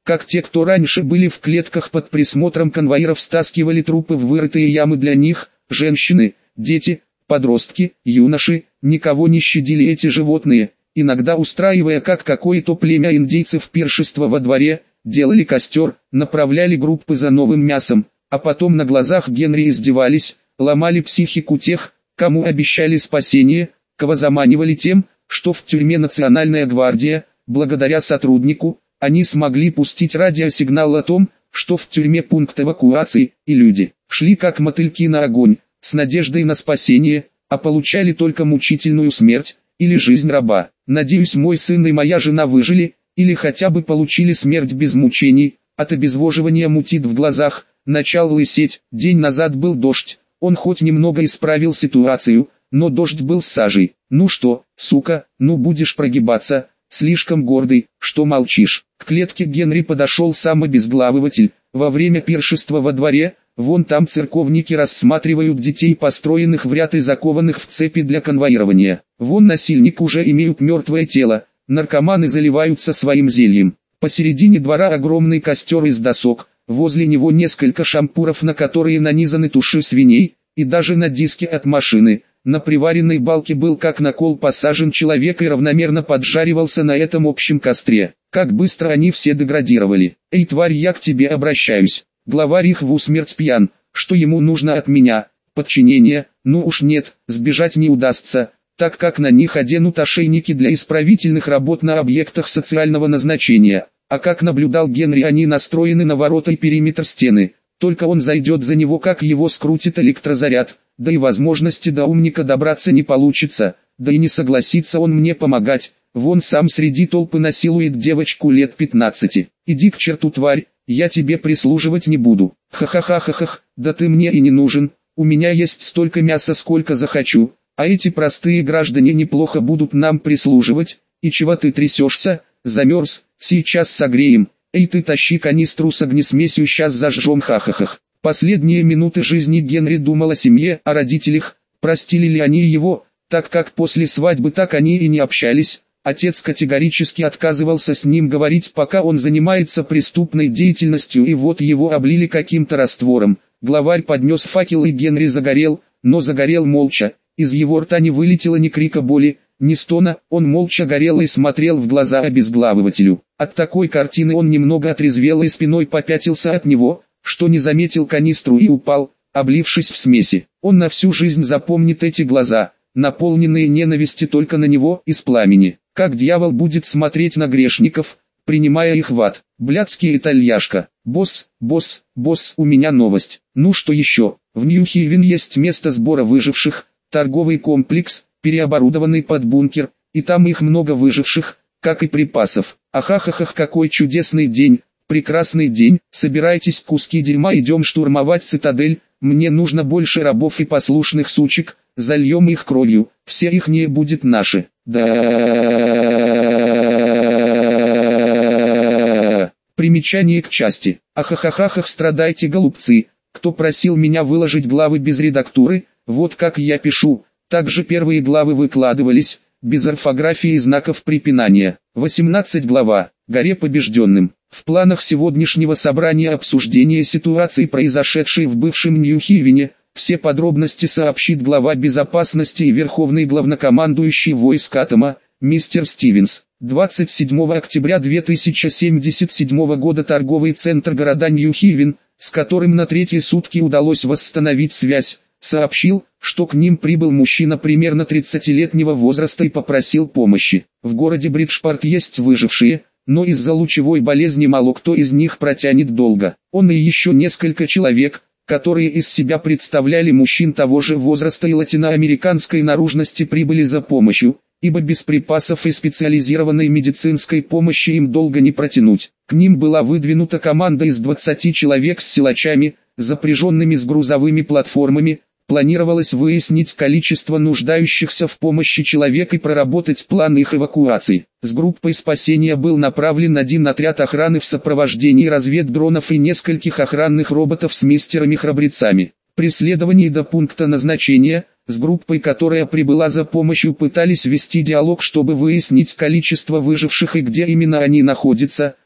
как те, кто раньше были в клетках под присмотром конвоиров, стаскивали трупы в вырытые ямы для них, женщины, дети, подростки, юноши, никого не щадили эти животные, иногда устраивая как какое-то племя индейцев пиршество во дворе, делали костер, направляли группы за новым мясом, а потом на глазах Генри издевались, ломали психику тех, кому обещали спасение, кого заманивали тем, что в тюрьме Национальная гвардия, благодаря сотруднику, они смогли пустить радиосигнал о том, что в тюрьме пункт эвакуации, и люди шли как мотыльки на огонь, с надеждой на спасение, а получали только мучительную смерть, или жизнь раба. Надеюсь, мой сын и моя жена выжили, или хотя бы получили смерть без мучений, от обезвоживания мутит в глазах, начал лысеть. День назад был дождь, он хоть немного исправил ситуацию, но дождь был с сажей. Ну что, сука, ну будешь прогибаться, слишком гордый, что молчишь. К клетке Генри подошел сам обезглавыватель. Во время пиршества во дворе, вон там церковники рассматривают детей, построенных в ряд и закованных в цепи для конвоирования. Вон насильник уже имеют мертвое тело, наркоманы заливаются своим зельем. Посередине двора огромный костер из досок, возле него несколько шампуров, на которые нанизаны туши свиней, и даже на диске от машины. На приваренной балке был как на кол посажен человек и равномерно поджаривался на этом общем костре. Как быстро они все деградировали. Эй, тварь, я к тебе обращаюсь. Главарь их в усмерть пьян. Что ему нужно от меня? Подчинение? Ну уж нет, сбежать не удастся, так как на них оденут ошейники для исправительных работ на объектах социального назначения. А как наблюдал Генри, они настроены на ворота и периметр стены. Только он зайдет за него, как его скрутит электрозаряд. Да и возможности до умника добраться не получится, да и не согласится он мне помогать. Вон сам среди толпы насилует девочку лет 15. Иди к черту, тварь, я тебе прислуживать не буду. Ха-ха-ха-ха-ха, да ты мне и не нужен, у меня есть столько мяса, сколько захочу, а эти простые граждане неплохо будут нам прислуживать. И чего ты трясешься, замерз, сейчас согреем. Эй, ты тащи канистру с огнесмесью, сейчас зажжем, ха-ха-ха. Последние минуты жизни Генри думал о семье, о родителях, простили ли они его, так как после свадьбы так они и не общались. Отец категорически отказывался с ним говорить, пока он занимается преступной деятельностью, и вот его облили каким-то раствором. Главарь поднес факел, и Генри загорел, но загорел молча, из его рта не вылетело ни крика боли, ни стона, он молча горел и смотрел в глаза обезглавывателю. От такой картины он немного отрезвел и спиной попятился от него, что не заметил канистру и упал, облившись в смеси. Он на всю жизнь запомнит эти глаза, наполненные ненависти только на него, из пламени. Как дьявол будет смотреть на грешников, принимая их в ад. Блядский итальяшка. Босс, у меня новость. Ну что еще? В Нью-Хейвен есть место сбора выживших, торговый комплекс, переоборудованный под бункер, и там их много выживших, как и припасов. Ахахахах, какой чудесный день. Прекрасный день, собирайтесь, куски дерьма, идем штурмовать цитадель, мне нужно больше рабов и послушных сучек, зальем их кровью, все ихнее будет наше. Да. Примечание к части. Ахахахахах, страдайте, голубцы, кто просил меня выложить главы без редактуры, вот как я пишу, также первые главы выкладывались, без орфографии и знаков препинания. 18 глава. Горе побежденным. В планах сегодняшнего собрания обсуждение ситуации, произошедшей в бывшем Нью-Хейвене, все подробности сообщит глава безопасности и верховный главнокомандующий войск Атома, мистер Стивенс. 27 октября 2077 года торговый центр города Нью-Хейвен, с которым на третьи сутки удалось восстановить связь, сообщил, что к ним прибыл мужчина примерно 30-летнего возраста и попросил помощи. В городе Бриджпорт есть выжившие, но из-за лучевой болезни мало кто из них протянет долго. Он и еще несколько человек, которые из себя представляли мужчин того же возраста и латиноамериканской наружности, прибыли за помощью, ибо без припасов и специализированной медицинской помощи им долго не протянуть. К ним была выдвинута команда из 20 человек с силачами, запряженными с грузовыми платформами. Планировалось выяснить количество нуждающихся в помощи человек и проработать план их эвакуации. С группой спасения был направлен один отряд охраны в сопровождении разведдронов и нескольких охранных роботов с мистерами-храбрецами. При следовании до пункта назначения, с группой, которая прибыла за помощью, пытались вести диалог, чтобы выяснить количество выживших и где именно они находятся.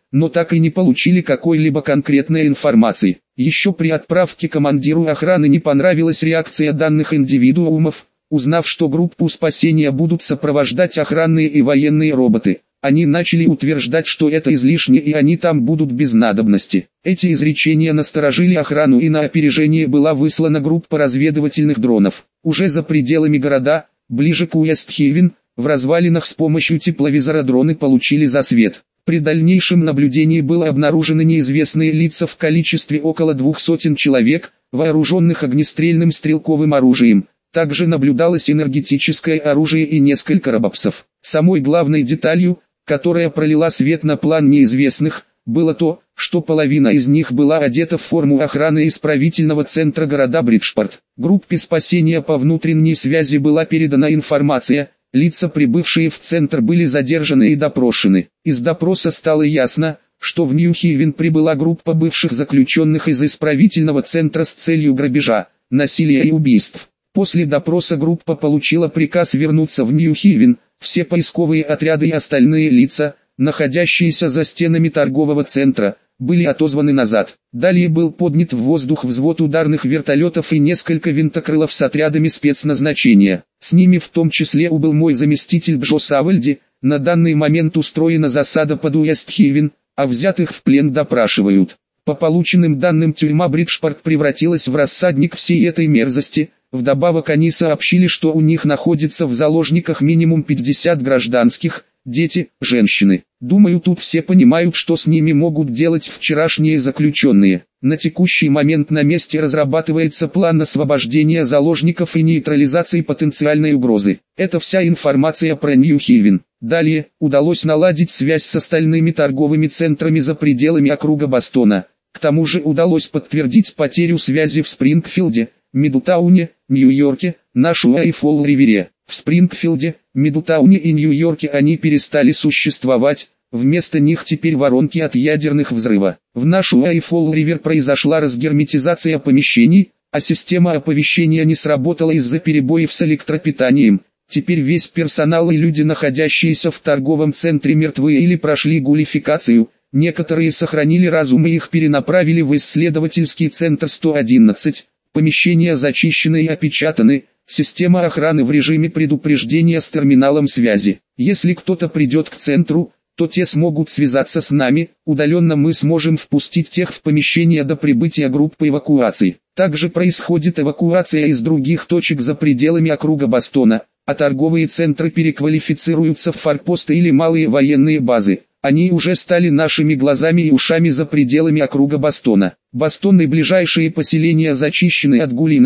но так и не получили какой-либо конкретной информации. Еще при отправке командиру охраны не понравилась реакция данных индивидуумов, узнав, что группу спасения будут сопровождать охранные и военные роботы. Они начали утверждать, что это излишне и они там будут без надобности. Эти изречения насторожили охрану, и на опережение была выслана группа разведывательных дронов. Уже за пределами города, ближе к Уэст-Хейвен, в развалинах с помощью тепловизора дроны получили засвет. При дальнейшем наблюдении было обнаружены неизвестные лица в количестве около 200 человек, вооруженных огнестрельным стрелковым оружием. Также наблюдалось энергетическое оружие и несколько робопсов. Самой главной деталью, которая пролила свет на план неизвестных, было то, что половина из них была одета в форму охраны исправительного центра города Бриджпорт. Группе спасения по внутренней связи была передана информация, лица, прибывшие в центр, были задержаны и допрошены. Из допроса стало ясно, что в Нью-Хейвен прибыла группа бывших заключенных из исправительного центра с целью грабежа, насилия и убийств. После допроса группа получила приказ вернуться в Нью-Хейвен. Все поисковые отряды и остальные лица, находящиеся за стенами торгового центра, были отозваны назад. Далее был поднят в воздух взвод ударных вертолетов и несколько винтокрылов с отрядами спецназначения. С ними в том числе убыл мой заместитель Джо Савальди. На данный момент устроена засада под Уэст-Хейвен, а взятых в плен допрашивают. По полученным данным, тюрьма Бриджпорт превратилась в рассадник всей этой мерзости. Вдобавок они сообщили, что у них находится в заложниках минимум 50 гражданских, дети, женщины. Думаю, тут все понимают, что с ними могут делать вчерашние заключенные. На текущий момент на месте разрабатывается план освобождения заложников и нейтрализации потенциальной угрозы. Это вся информация про Нью-Хейвен. Далее, удалось наладить связь с остальными торговыми центрами за пределами округа Бостона. К тому же удалось подтвердить потерю связи в Спрингфилде, Мидлтауне, Нью-Йорке, Нашуа и Фолл-Ривере. В Спрингфилде, Мидлтауне и Нью-Йорке они перестали существовать, вместо них теперь воронки от ядерных взрывов. В Нашуа и Фолл-Ривер произошла разгерметизация помещений, а система оповещения не сработала из-за перебоев с электропитанием. Теперь весь персонал и люди, находящиеся в торговом центре, мертвы или прошли гулификацию. Некоторые сохранили разум и их перенаправили в исследовательский центр 111. Помещения зачищены и опечатаны, система охраны в режиме предупреждения с терминалом связи. Если кто-то придет к центру, то те смогут связаться с нами, удаленно мы сможем впустить тех в помещение до прибытия группы эвакуации. Также происходит эвакуация из других точек за пределами округа Бостона, а торговые центры переквалифицируются в форпосты или малые военные базы. Они уже стали нашими глазами и ушами за пределами округа Бостона. Бостон и ближайшие поселения зачищены от гулей на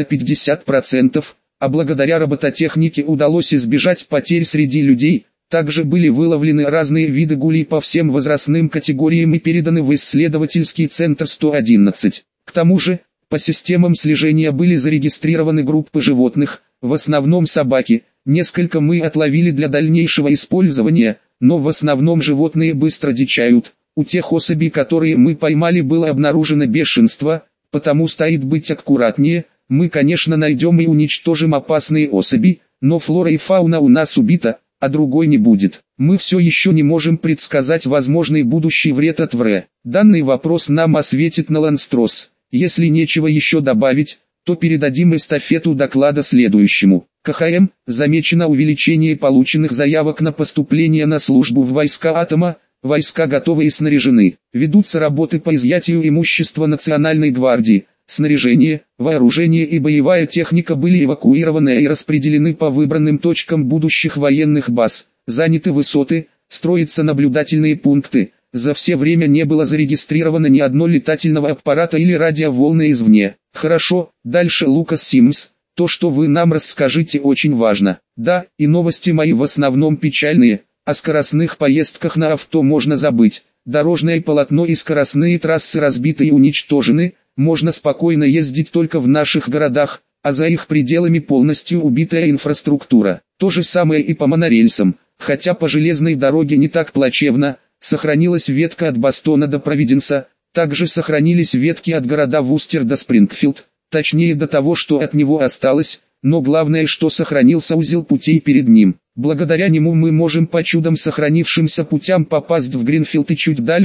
50%, а благодаря робототехнике удалось избежать потерь среди людей. Также были выловлены разные виды гулей по всем возрастным категориям и переданы в исследовательский центр 111. К тому же, по системам слежения были зарегистрированы группы животных, в основном собаки. Несколько мы отловили для дальнейшего использования, но в основном животные быстро дичают. У тех особей, которые мы поймали, было обнаружено бешенство, потому стоит быть аккуратнее. Мы, конечно, найдем и уничтожим опасные особи, но флора и фауна у нас убита, а другой не будет. Мы все еще не можем предсказать возможный будущий вред от ВРЭ. Данный вопрос нам осветит Наланстрос. Если нечего еще добавить, то передадим эстафету доклада следующему. КХМ, замечено увеличение полученных заявок на поступление на службу в войска атома, войска готовы и снаряжены. Ведутся работы по изъятию имущества Национальной гвардии, снаряжение, вооружение и боевая техника были эвакуированы и распределены по выбранным точкам будущих военных баз, заняты высоты, строятся наблюдательные пункты. За все время не было зарегистрировано ни одно летательного аппарата или радиоволны извне. Хорошо, дальше Лукас Симмс. То, что вы нам расскажете, очень важно. Да, и новости мои в основном печальные. О скоростных поездках на авто можно забыть. Дорожное полотно и скоростные трассы разбиты и уничтожены. Можно спокойно ездить только в наших городах, а за их пределами полностью убитая инфраструктура. То же самое и по монорельсам. Хотя по железной дороге не так плачевно. Сохранилась ветка от Бостона до Провиденса. Также сохранились ветки от города Вустер до Спрингфилд. Точнее до того, что от него осталось, но главное, что сохранился узел путей перед ним. Благодаря нему мы можем по чудом сохранившимся путям попасть в Гринфилд и чуть дальше,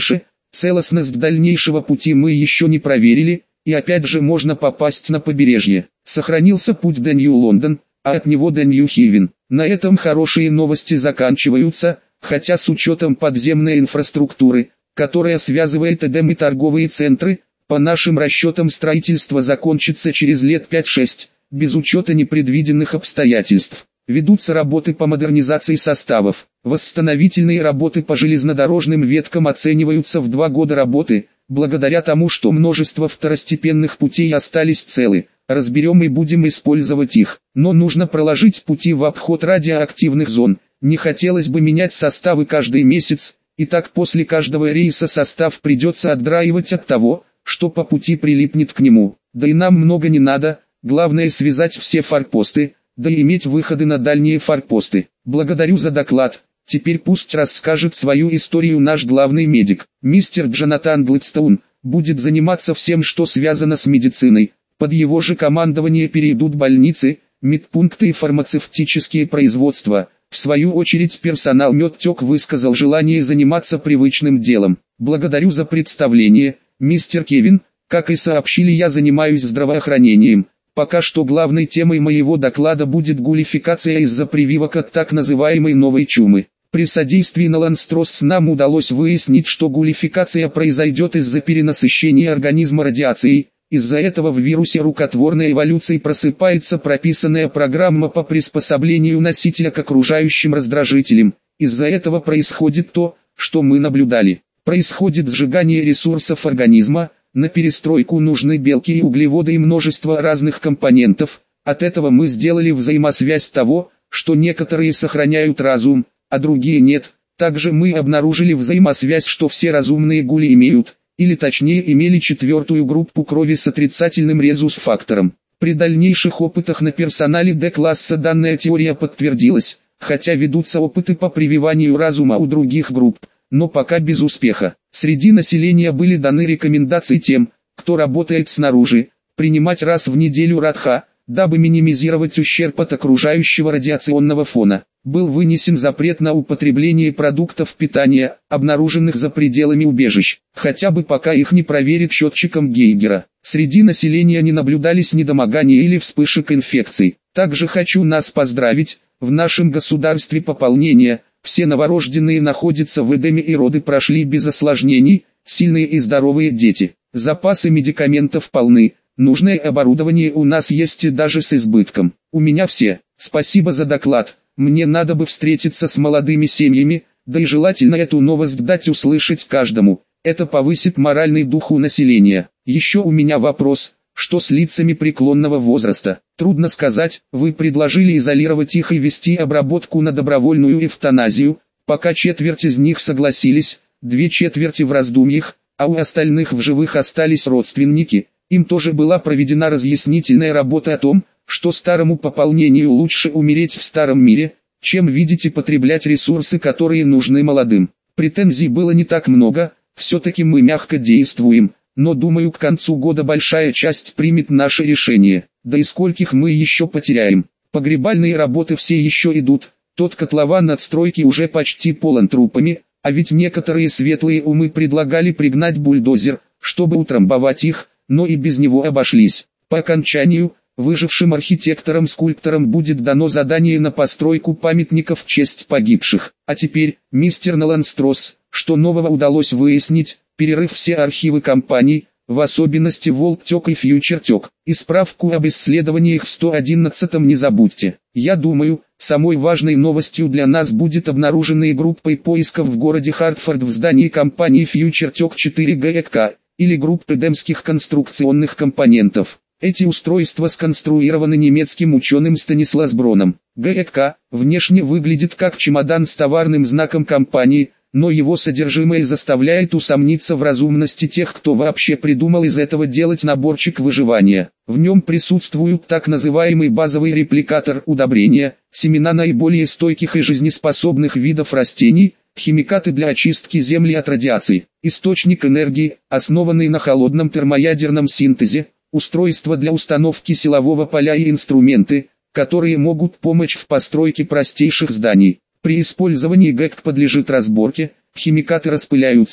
Целостность дальнейшего пути мы еще не проверили, и опять же можно попасть на побережье. Сохранился путь до Нью-Лондон, а от него до Нью-Хейвен. На этом хорошие новости заканчиваются, хотя с учетом подземной инфраструктуры, которая связывает Эдем и торговые центры, по нашим расчетам строительство закончится через лет 5-6, без учета непредвиденных обстоятельств. Ведутся работы по модернизации составов. Восстановительные работы по железнодорожным веткам оцениваются в 2 года работы, благодаря тому, что множество второстепенных путей остались целы. Разберем и будем использовать их. Но нужно проложить пути в обход радиоактивных зон. Не хотелось бы менять составы каждый месяц, и так после каждого рейса состав придется отдраивать от того, что по пути прилипнет к нему. Да и нам много не надо, главное связать все форпосты, да и иметь выходы на дальние форпосты. Благодарю за доклад. Теперь пусть расскажет свою историю наш главный медик. Мистер Джонатан Глэдстоун будет заниматься всем, что связано с медициной. Под его же командование перейдут больницы, медпункты и фармацевтические производства. В свою очередь персонал Медтек высказал желание заниматься привычным делом. Благодарю за представление, мистер Кевин. Как и сообщили, я занимаюсь здравоохранением. Пока что главной темой моего доклада будет гулификация из-за прививок от так называемой новой чумы. При содействии Наланстросс нам удалось выяснить, что гулификация произойдет из-за перенасыщения организма радиацией. Из-за этого в вирусе рукотворной эволюции просыпается прописанная программа по приспособлению носителя к окружающим раздражителям. Из-за этого происходит то, что мы наблюдали. Происходит сжигание ресурсов организма, на перестройку нужны белки и углеводы и множество разных компонентов. От этого мы сделали взаимосвязь того, что некоторые сохраняют разум, а другие нет. Также мы обнаружили взаимосвязь, что все разумные гули имеют, или точнее имели 4-ю группу крови с отрицательным резус-фактором. При дальнейших опытах на персонале D-класса данная теория подтвердилась, хотя ведутся опыты по прививанию разума у других групп, но пока без успеха. Среди населения были даны рекомендации тем, кто работает снаружи, принимать раз в неделю радха, дабы минимизировать ущерб от окружающего радиационного фона. Был вынесен запрет на употребление продуктов питания, обнаруженных за пределами убежищ, хотя бы пока их не проверит счетчиком Гейгера. Среди населения не наблюдались недомогания или вспышек инфекций. Также хочу нас поздравить, в нашем государстве пополнение, все новорожденные находятся в Эдеме и роды прошли без осложнений, сильные и здоровые дети. Запасы медикаментов полны, нужное оборудование у нас есть и даже с избытком. У меня все. Спасибо за доклад. Мне надо бы встретиться с молодыми семьями, да и желательно эту новость дать услышать каждому. Это повысит моральный дух у населения. Еще у меня вопрос, что с лицами преклонного возраста? Трудно сказать, вы предложили изолировать их и вести обработку на добровольную эвтаназию, пока четверть из них согласились, 2/4 в раздумьях, а у остальных в живых остались родственники. Им тоже была проведена разъяснительная работа о том, что старому пополнению лучше умереть в старом мире, чем видеть и потреблять ресурсы, которые нужны молодым. Претензий было не так много, все-таки мы мягко действуем, но думаю, к концу года большая часть примет наше решение, да и скольких мы еще потеряем. Погребальные работы все еще идут, тот котлован надстройки уже почти полон трупами, а ведь некоторые светлые умы предлагали пригнать бульдозер, чтобы утрамбовать их, но и без него обошлись. По окончанию, выжившим архитекторам-скульпторам будет дано задание на постройку памятников в честь погибших. А теперь, мистер Наланстросс, что нового удалось выяснить, перерыв все архивы компаний, в особенности Волттек и Фьючертек, и справку об исследованиях в 111-м не забудьте. Я думаю, самой важной новостью для нас будет обнаруженные группой поисков в городе Хартфорд в здании компании Фьючертек 4 ГЭК, или группы демских конструкционных компонентов. Эти устройства сконструированы немецким ученым Станисласброном. ГЭК внешне выглядит как чемодан с товарным знаком компании, но его содержимое заставляет усомниться в разумности тех, кто вообще придумал из этого делать наборчик выживания. В нем присутствуют так называемый базовый репликатор удобрения, семена наиболее стойких и жизнеспособных видов растений, химикаты для очистки земли от радиации, источник энергии, основанный на холодном термоядерном синтезе, устройства для установки силового поля и инструменты, которые могут помочь в постройке простейших зданий. При использовании ГЭК подлежит разборке, химикаты распыляются,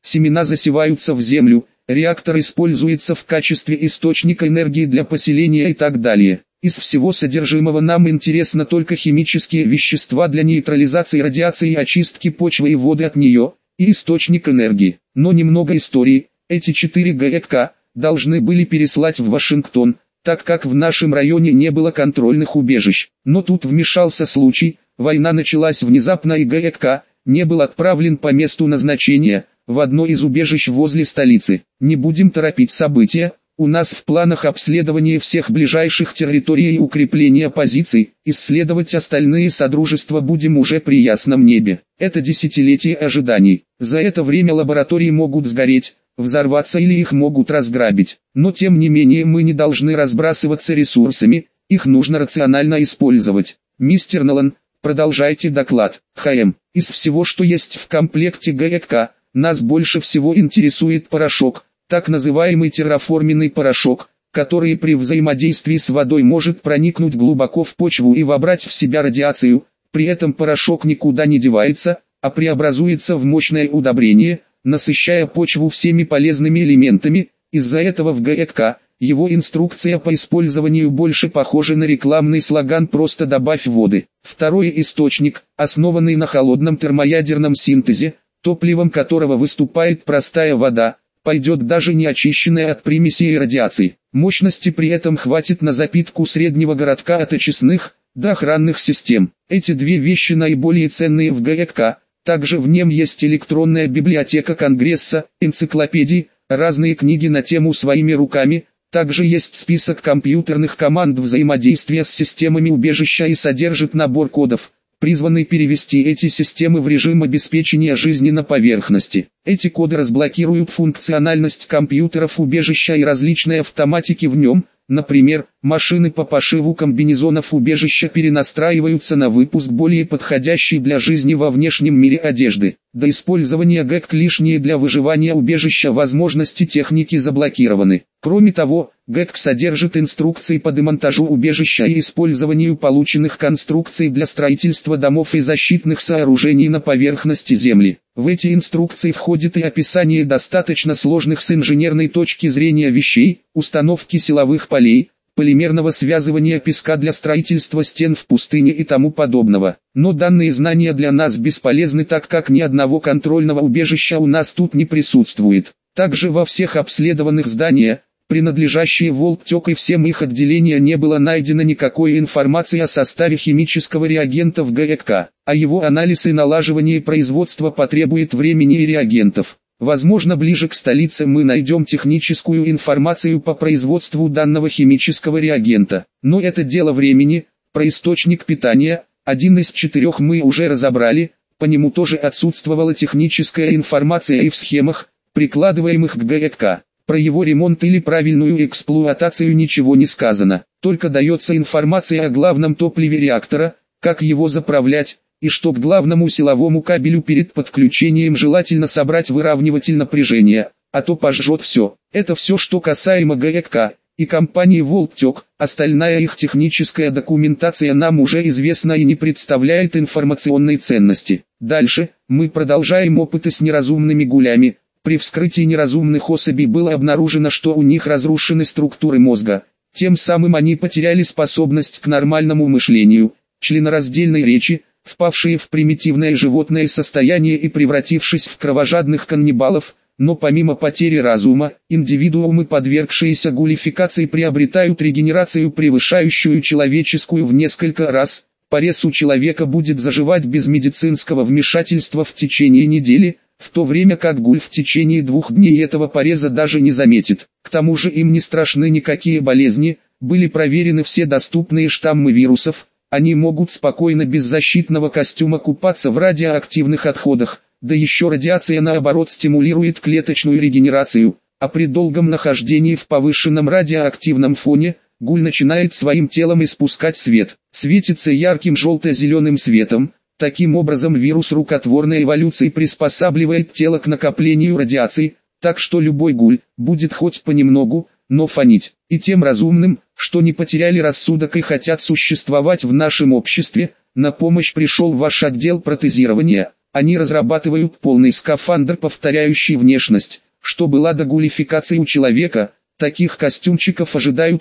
семена засеваются в землю, реактор используется в качестве источника энергии для поселения и так далее. Из всего содержимого нам интересно только химические вещества для нейтрализации радиации и очистки почвы и воды от нее, и источник энергии. Но немного истории. Эти 4 ГЭК должны были переслать в Вашингтон, так как в нашем районе не было контрольных убежищ. Но тут вмешался случай, война началась внезапно и ГЭК не был отправлен по месту назначения, в одно из убежищ возле столицы. Не будем торопить события, у нас в планах обследование всех ближайших территорий и укрепление позиций, исследовать остальные содружества будем уже при ясном небе. Это десятилетие ожиданий. За это время лаборатории могут сгореть, взорваться или их могут разграбить. Но тем не менее мы не должны разбрасываться ресурсами, их нужно рационально использовать. Мистер Нолан, продолжайте доклад. ХМ. Из всего, что есть в комплекте ГЭК, нас больше всего интересует порошок, так называемый терраформенный порошок, который при взаимодействии с водой может проникнуть глубоко в почву и вобрать в себя радиацию, при этом порошок никуда не девается, а преобразуется в мощное удобрение, насыщая почву всеми полезными элементами. Из-за этого в ГЭК, его инструкция по использованию больше похожа на рекламный слоган «Просто добавь воды». Второй источник, основанный на холодном термоядерном синтезе, топливом которого выступает простая вода, пойдет даже не очищенная от примесей и радиации. Мощности при этом хватит на запитку среднего городка от очистных до охранных систем. Эти две вещи наиболее ценные в ГЭК. Также в нем есть электронная библиотека Конгресса, энциклопедии, разные книги на тему «Своими руками». Также есть список компьютерных команд взаимодействия с системами убежища и содержит набор кодов, призванный перевести эти системы в режим обеспечения жизни на поверхности. Эти коды разблокируют функциональность компьютеров убежища и различные автоматики в нем, например, машины по пошиву комбинезонов убежища перенастраиваются на выпуск более подходящей для жизни во внешнем мире одежды. До использования ГЭК лишние для выживания убежища возможности техники заблокированы. Кроме того, ГЭК содержит инструкции по демонтажу убежища и использованию полученных конструкций для строительства домов и защитных сооружений на поверхности Земли. В эти инструкции входит и описание достаточно сложных с инженерной точки зрения вещей, установки силовых полей, полимерного связывания песка для строительства стен в пустыне и тому подобного. Но данные знания для нас бесполезны, так как ни одного контрольного убежища у нас тут не присутствует. Также во всех обследованных зданиях, принадлежащие Волктек и всем их отделениям, не было найдено никакой информации о составе химического реагента в ГЭК, а его анализ и налаживание производства потребует времени и реагентов. Возможно, ближе к столице мы найдем техническую информацию по производству данного химического реагента. Но это дело времени. Про источник питания, один из 4 мы уже разобрали, по нему тоже отсутствовала техническая информация и в схемах, прикладываемых к ГЭК. Про его ремонт или правильную эксплуатацию ничего не сказано, только дается информация о главном топливе реактора, как его заправлять, и что к главному силовому кабелю перед подключением желательно собрать выравниватель напряжения, а то пожжет все. Это все, что касаемо ГЭК и компании Волктек. Остальная их техническая документация нам уже известна и не представляет информационной ценности. Дальше, мы продолжаем опыты с неразумными гулями. При вскрытии неразумных особей было обнаружено, что у них разрушены структуры мозга. Тем самым они потеряли способность к нормальному мышлению, членораздельной речи, впавшие в примитивное животное состояние и превратившись в кровожадных каннибалов. Но помимо потери разума, индивидуумы, подвергшиеся гулификации, приобретают регенерацию, превышающую человеческую в несколько раз. Порез у человека будет заживать без медицинского вмешательства в течение недели, в то время как гуль в течение 2 дней этого пореза даже не заметит. К тому же им не страшны никакие болезни, были проверены все доступные штаммы вирусов, они могут спокойно без защитного костюма купаться в радиоактивных отходах, да еще радиация наоборот стимулирует клеточную регенерацию, а при долгом нахождении в повышенном радиоактивном фоне, гуль начинает своим телом испускать свет, светится ярким желто-зеленым светом. Таким образом вирус рукотворной эволюции приспосабливает тело к накоплению радиации, так что любой гуль будет хоть понемногу, но фонить. И тем разумным, что не потеряли рассудок и хотят существовать в нашем обществе, на помощь пришел ваш отдел протезирования. Они разрабатывают полный скафандр, повторяющий внешность, что была до гулификации у человека. Таких костюмчиков ожидают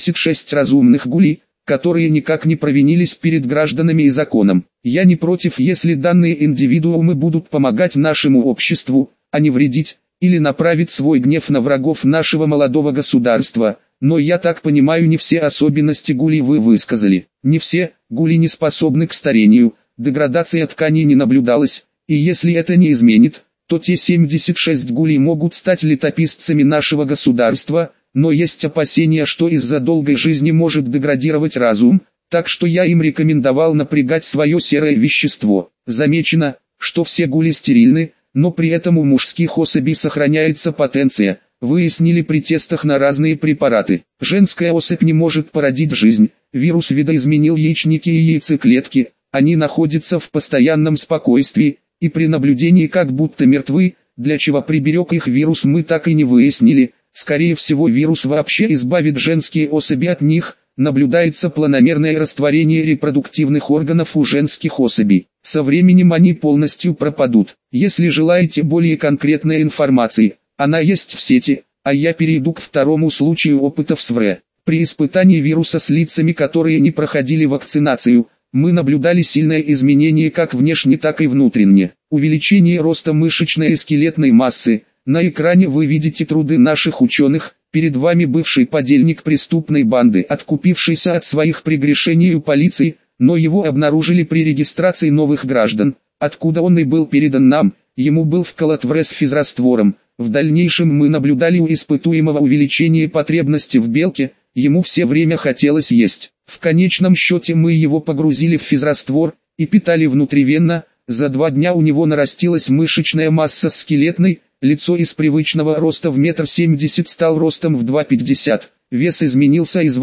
76 разумных гулей, которые никак не провинились перед гражданами и законом. Я не против, если данные индивидуумы будут помогать нашему обществу, а не вредить, или направить свой гнев на врагов нашего молодого государства. Но я так понимаю, не все особенности гулей вы высказали. Не все, гули не способны к старению, деградация тканей не наблюдалась, и если это не изменит, то те 76 гулей могут стать летописцами нашего государства, но есть опасения, что из-за долгой жизни может деградировать разум, так что я им рекомендовал напрягать свое серое вещество. Замечено, что все гули стерильны, но при этом у мужских особей сохраняется потенция, выяснили при тестах на разные препараты. Женская особь не может породить жизнь, вирус видоизменил яичники и яйцеклетки, они находятся в постоянном спокойствии, и при наблюдении как будто мертвы, для чего приберег их вирус мы так и не выяснили. Скорее всего, вирус вообще избавит женские особи от них. Наблюдается планомерное растворение репродуктивных органов у женских особей. Со временем они полностью пропадут. Если желаете более конкретной информации, она есть в сети, а я перейду к второму случаю опытов с ВР. При испытании вируса с лицами, которые не проходили вакцинацию, мы наблюдали сильное изменение как внешне, так и внутренне. Увеличение роста мышечной и скелетной массы. На экране вы видите труды наших ученых. Перед вами бывший подельник преступной банды, откупившийся от своих прегрешений у полиции, но его обнаружили при регистрации новых граждан. Откуда он и был передан нам, ему был вколот ВР с физраствором. В дальнейшем мы наблюдали у испытуемого увеличение потребности в белке, ему все время хотелось есть. В конечном счете мы его погрузили в физраствор и питали внутривенно. За 2 дня у него нарастилась мышечная масса с скелетной, лицо из привычного роста в 1,70 м стал ростом в 2,50 м, вес изменился из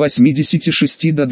86 до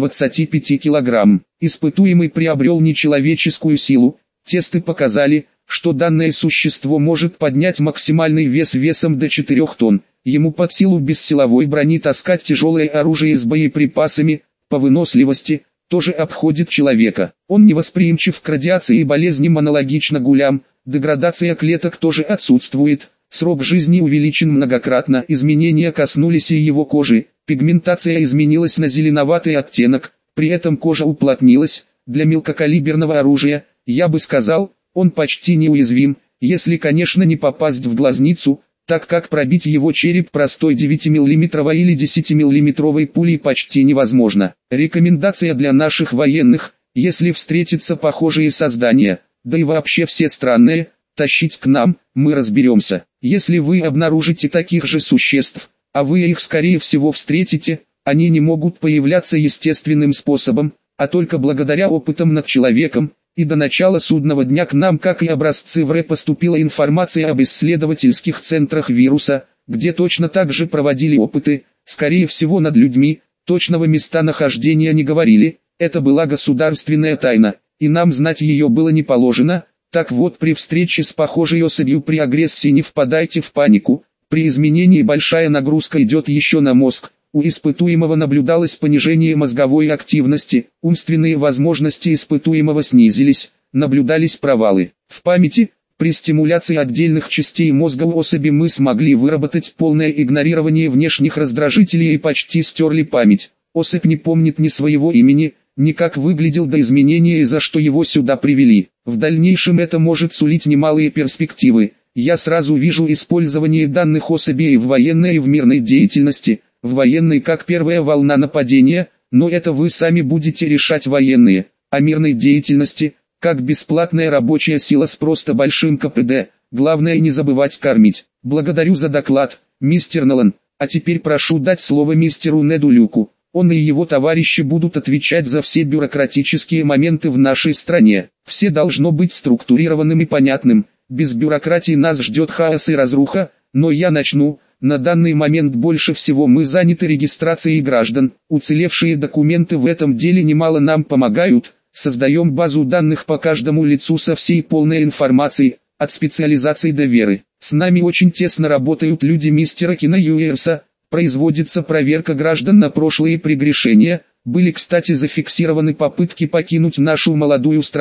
225 кг. Испытуемый приобрел нечеловеческую силу, тесты показали, что данное существо может поднять максимальный вес весом до 4 тонн. Ему под силу без силовой брони таскать тяжелое оружие с боеприпасами, по выносливости тоже обходит человека. Он невосприимчив к радиации и болезням аналогично гулям, деградация клеток тоже отсутствует, срок жизни увеличен многократно, изменения коснулись и его кожи, пигментация изменилась на зеленоватый оттенок, при этом кожа уплотнилась. Для мелкокалиберного оружия, я бы сказал, он почти неуязвим, если конечно не попасть в глазницу, так как пробить его череп простой 9-мм или 10-мм пулей почти невозможно. Рекомендация для наших военных: если встретятся похожие создания, да и вообще все странные, тащить к нам, мы разберемся. Если вы обнаружите таких же существ, а вы их скорее всего встретите, они не могут появляться естественным способом, а только благодаря опытам над человеком, и до начала судного дня к нам, как и образцы ВР, поступила информация об исследовательских центрах вируса, где точно так же проводили опыты, скорее всего над людьми, точного местонахождения не говорили, это была государственная тайна, и нам знать ее было не положено. Так вот, при встрече с похожей особью при агрессии не впадайте в панику, при изменении большая нагрузка идет еще на мозг. У испытуемого наблюдалось понижение мозговой активности, умственные возможности испытуемого снизились, наблюдались провалы в памяти. При стимуляции отдельных частей мозга у особи мы смогли выработать полное игнорирование внешних раздражителей и почти стерли память. Особь не помнит ни своего имени, ни как выглядел до изменения и за что его сюда привели. В дальнейшем это может сулить немалые перспективы. Я сразу вижу использование данных особей в военной и в мирной деятельности. В военной как первая волна нападения, но это вы сами будете решать, военные, о мирной деятельности, как бесплатная рабочая сила с просто большим КПД, главное не забывать кормить. Благодарю за доклад, мистер Нолан, а теперь прошу дать слово мистеру Неду Люку. Он и его товарищи будут отвечать за все бюрократические моменты в нашей стране. Все должно быть структурированным и понятным, без бюрократии нас ждет хаос и разруха, но я начну. На данный момент больше всего мы заняты регистрацией граждан. Уцелевшие документы в этом деле немало нам помогают. Создаем базу данных по каждому лицу со всей полной информацией, от специализации до веры. С нами очень тесно работают люди мистера Кина Юэрса. Производится проверка граждан на прошлые прегрешения. Были, кстати, зафиксированы попытки покинуть нашу молодую страну.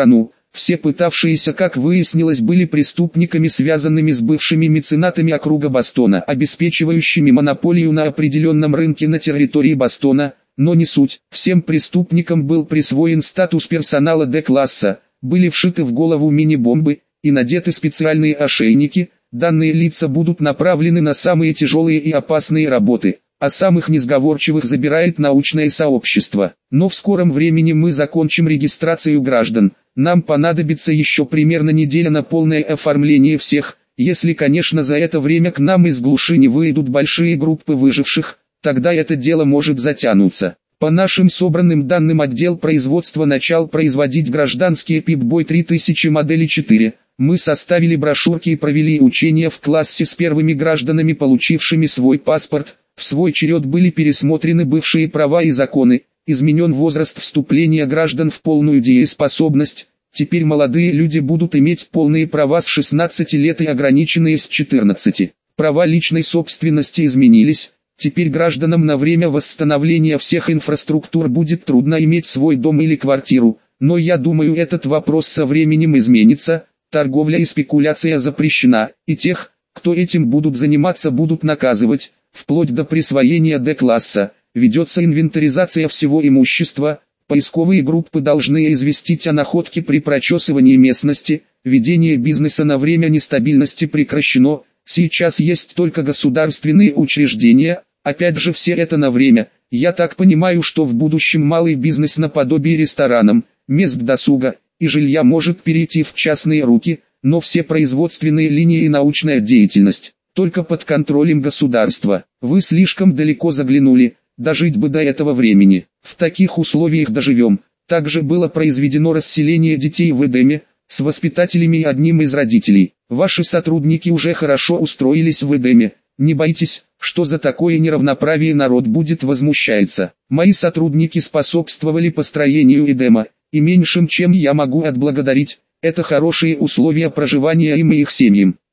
Все пытавшиеся, как выяснилось, были преступниками, связанными с бывшими меценатами округа Бостона, обеспечивающими монополию на определенном рынке на территории Бостона, но не суть. Всем преступникам был присвоен статус персонала D-класса, были вшиты в голову мини-бомбы и надеты специальные ошейники. Данные лица будут направлены на самые тяжелые и опасные работы, а самых несговорчивых забирает научное сообщество. Но в скором времени мы закончим регистрацию граждан. Нам понадобится еще примерно неделя на полное оформление всех, если, конечно, за это время к нам из глуши не выйдут большие группы выживших, тогда это дело может затянуться. По нашим собранным данным, отдел производства начал производить гражданские Pip-Boy 3000 модели 4. Мы составили брошюрки и провели учения в классе с первыми гражданами, получившими свой паспорт. В свой черед были пересмотрены бывшие права и законы, изменен возраст вступления граждан в полную дееспособность. Теперь молодые люди будут иметь полные права с 16 лет и ограниченные с 14. Права личной собственности изменились. Теперь гражданам на время восстановления всех инфраструктур будет трудно иметь свой дом или квартиру, но я думаю, этот вопрос со временем изменится. Торговля и спекуляция запрещена, и тех, кто этим будут заниматься, будут наказывать, вплоть до присвоения D-класса. Ведется инвентаризация всего имущества, поисковые группы должны известить о находке при прочесывании местности, ведение бизнеса на время нестабильности прекращено, сейчас есть только государственные учреждения, опять же все это на время. Я так понимаю, что в будущем малый бизнес наподобие ресторанам, мест досуга и жилья может перейти в частные руки, но все производственные линии и научная деятельность только под контролем государства. Вы слишком далеко заглянули, дожить бы до этого времени. В таких условиях доживем. Также было произведено расселение детей в Эдеме, с воспитателями и одним из родителей. Ваши сотрудники уже хорошо устроились в Эдеме. Не бойтесь, что за такое неравноправие народ будет возмущаться. Мои сотрудники способствовали построению Эдема, и меньшим чем я могу отблагодарить, это хорошие условия проживания им и их семьям.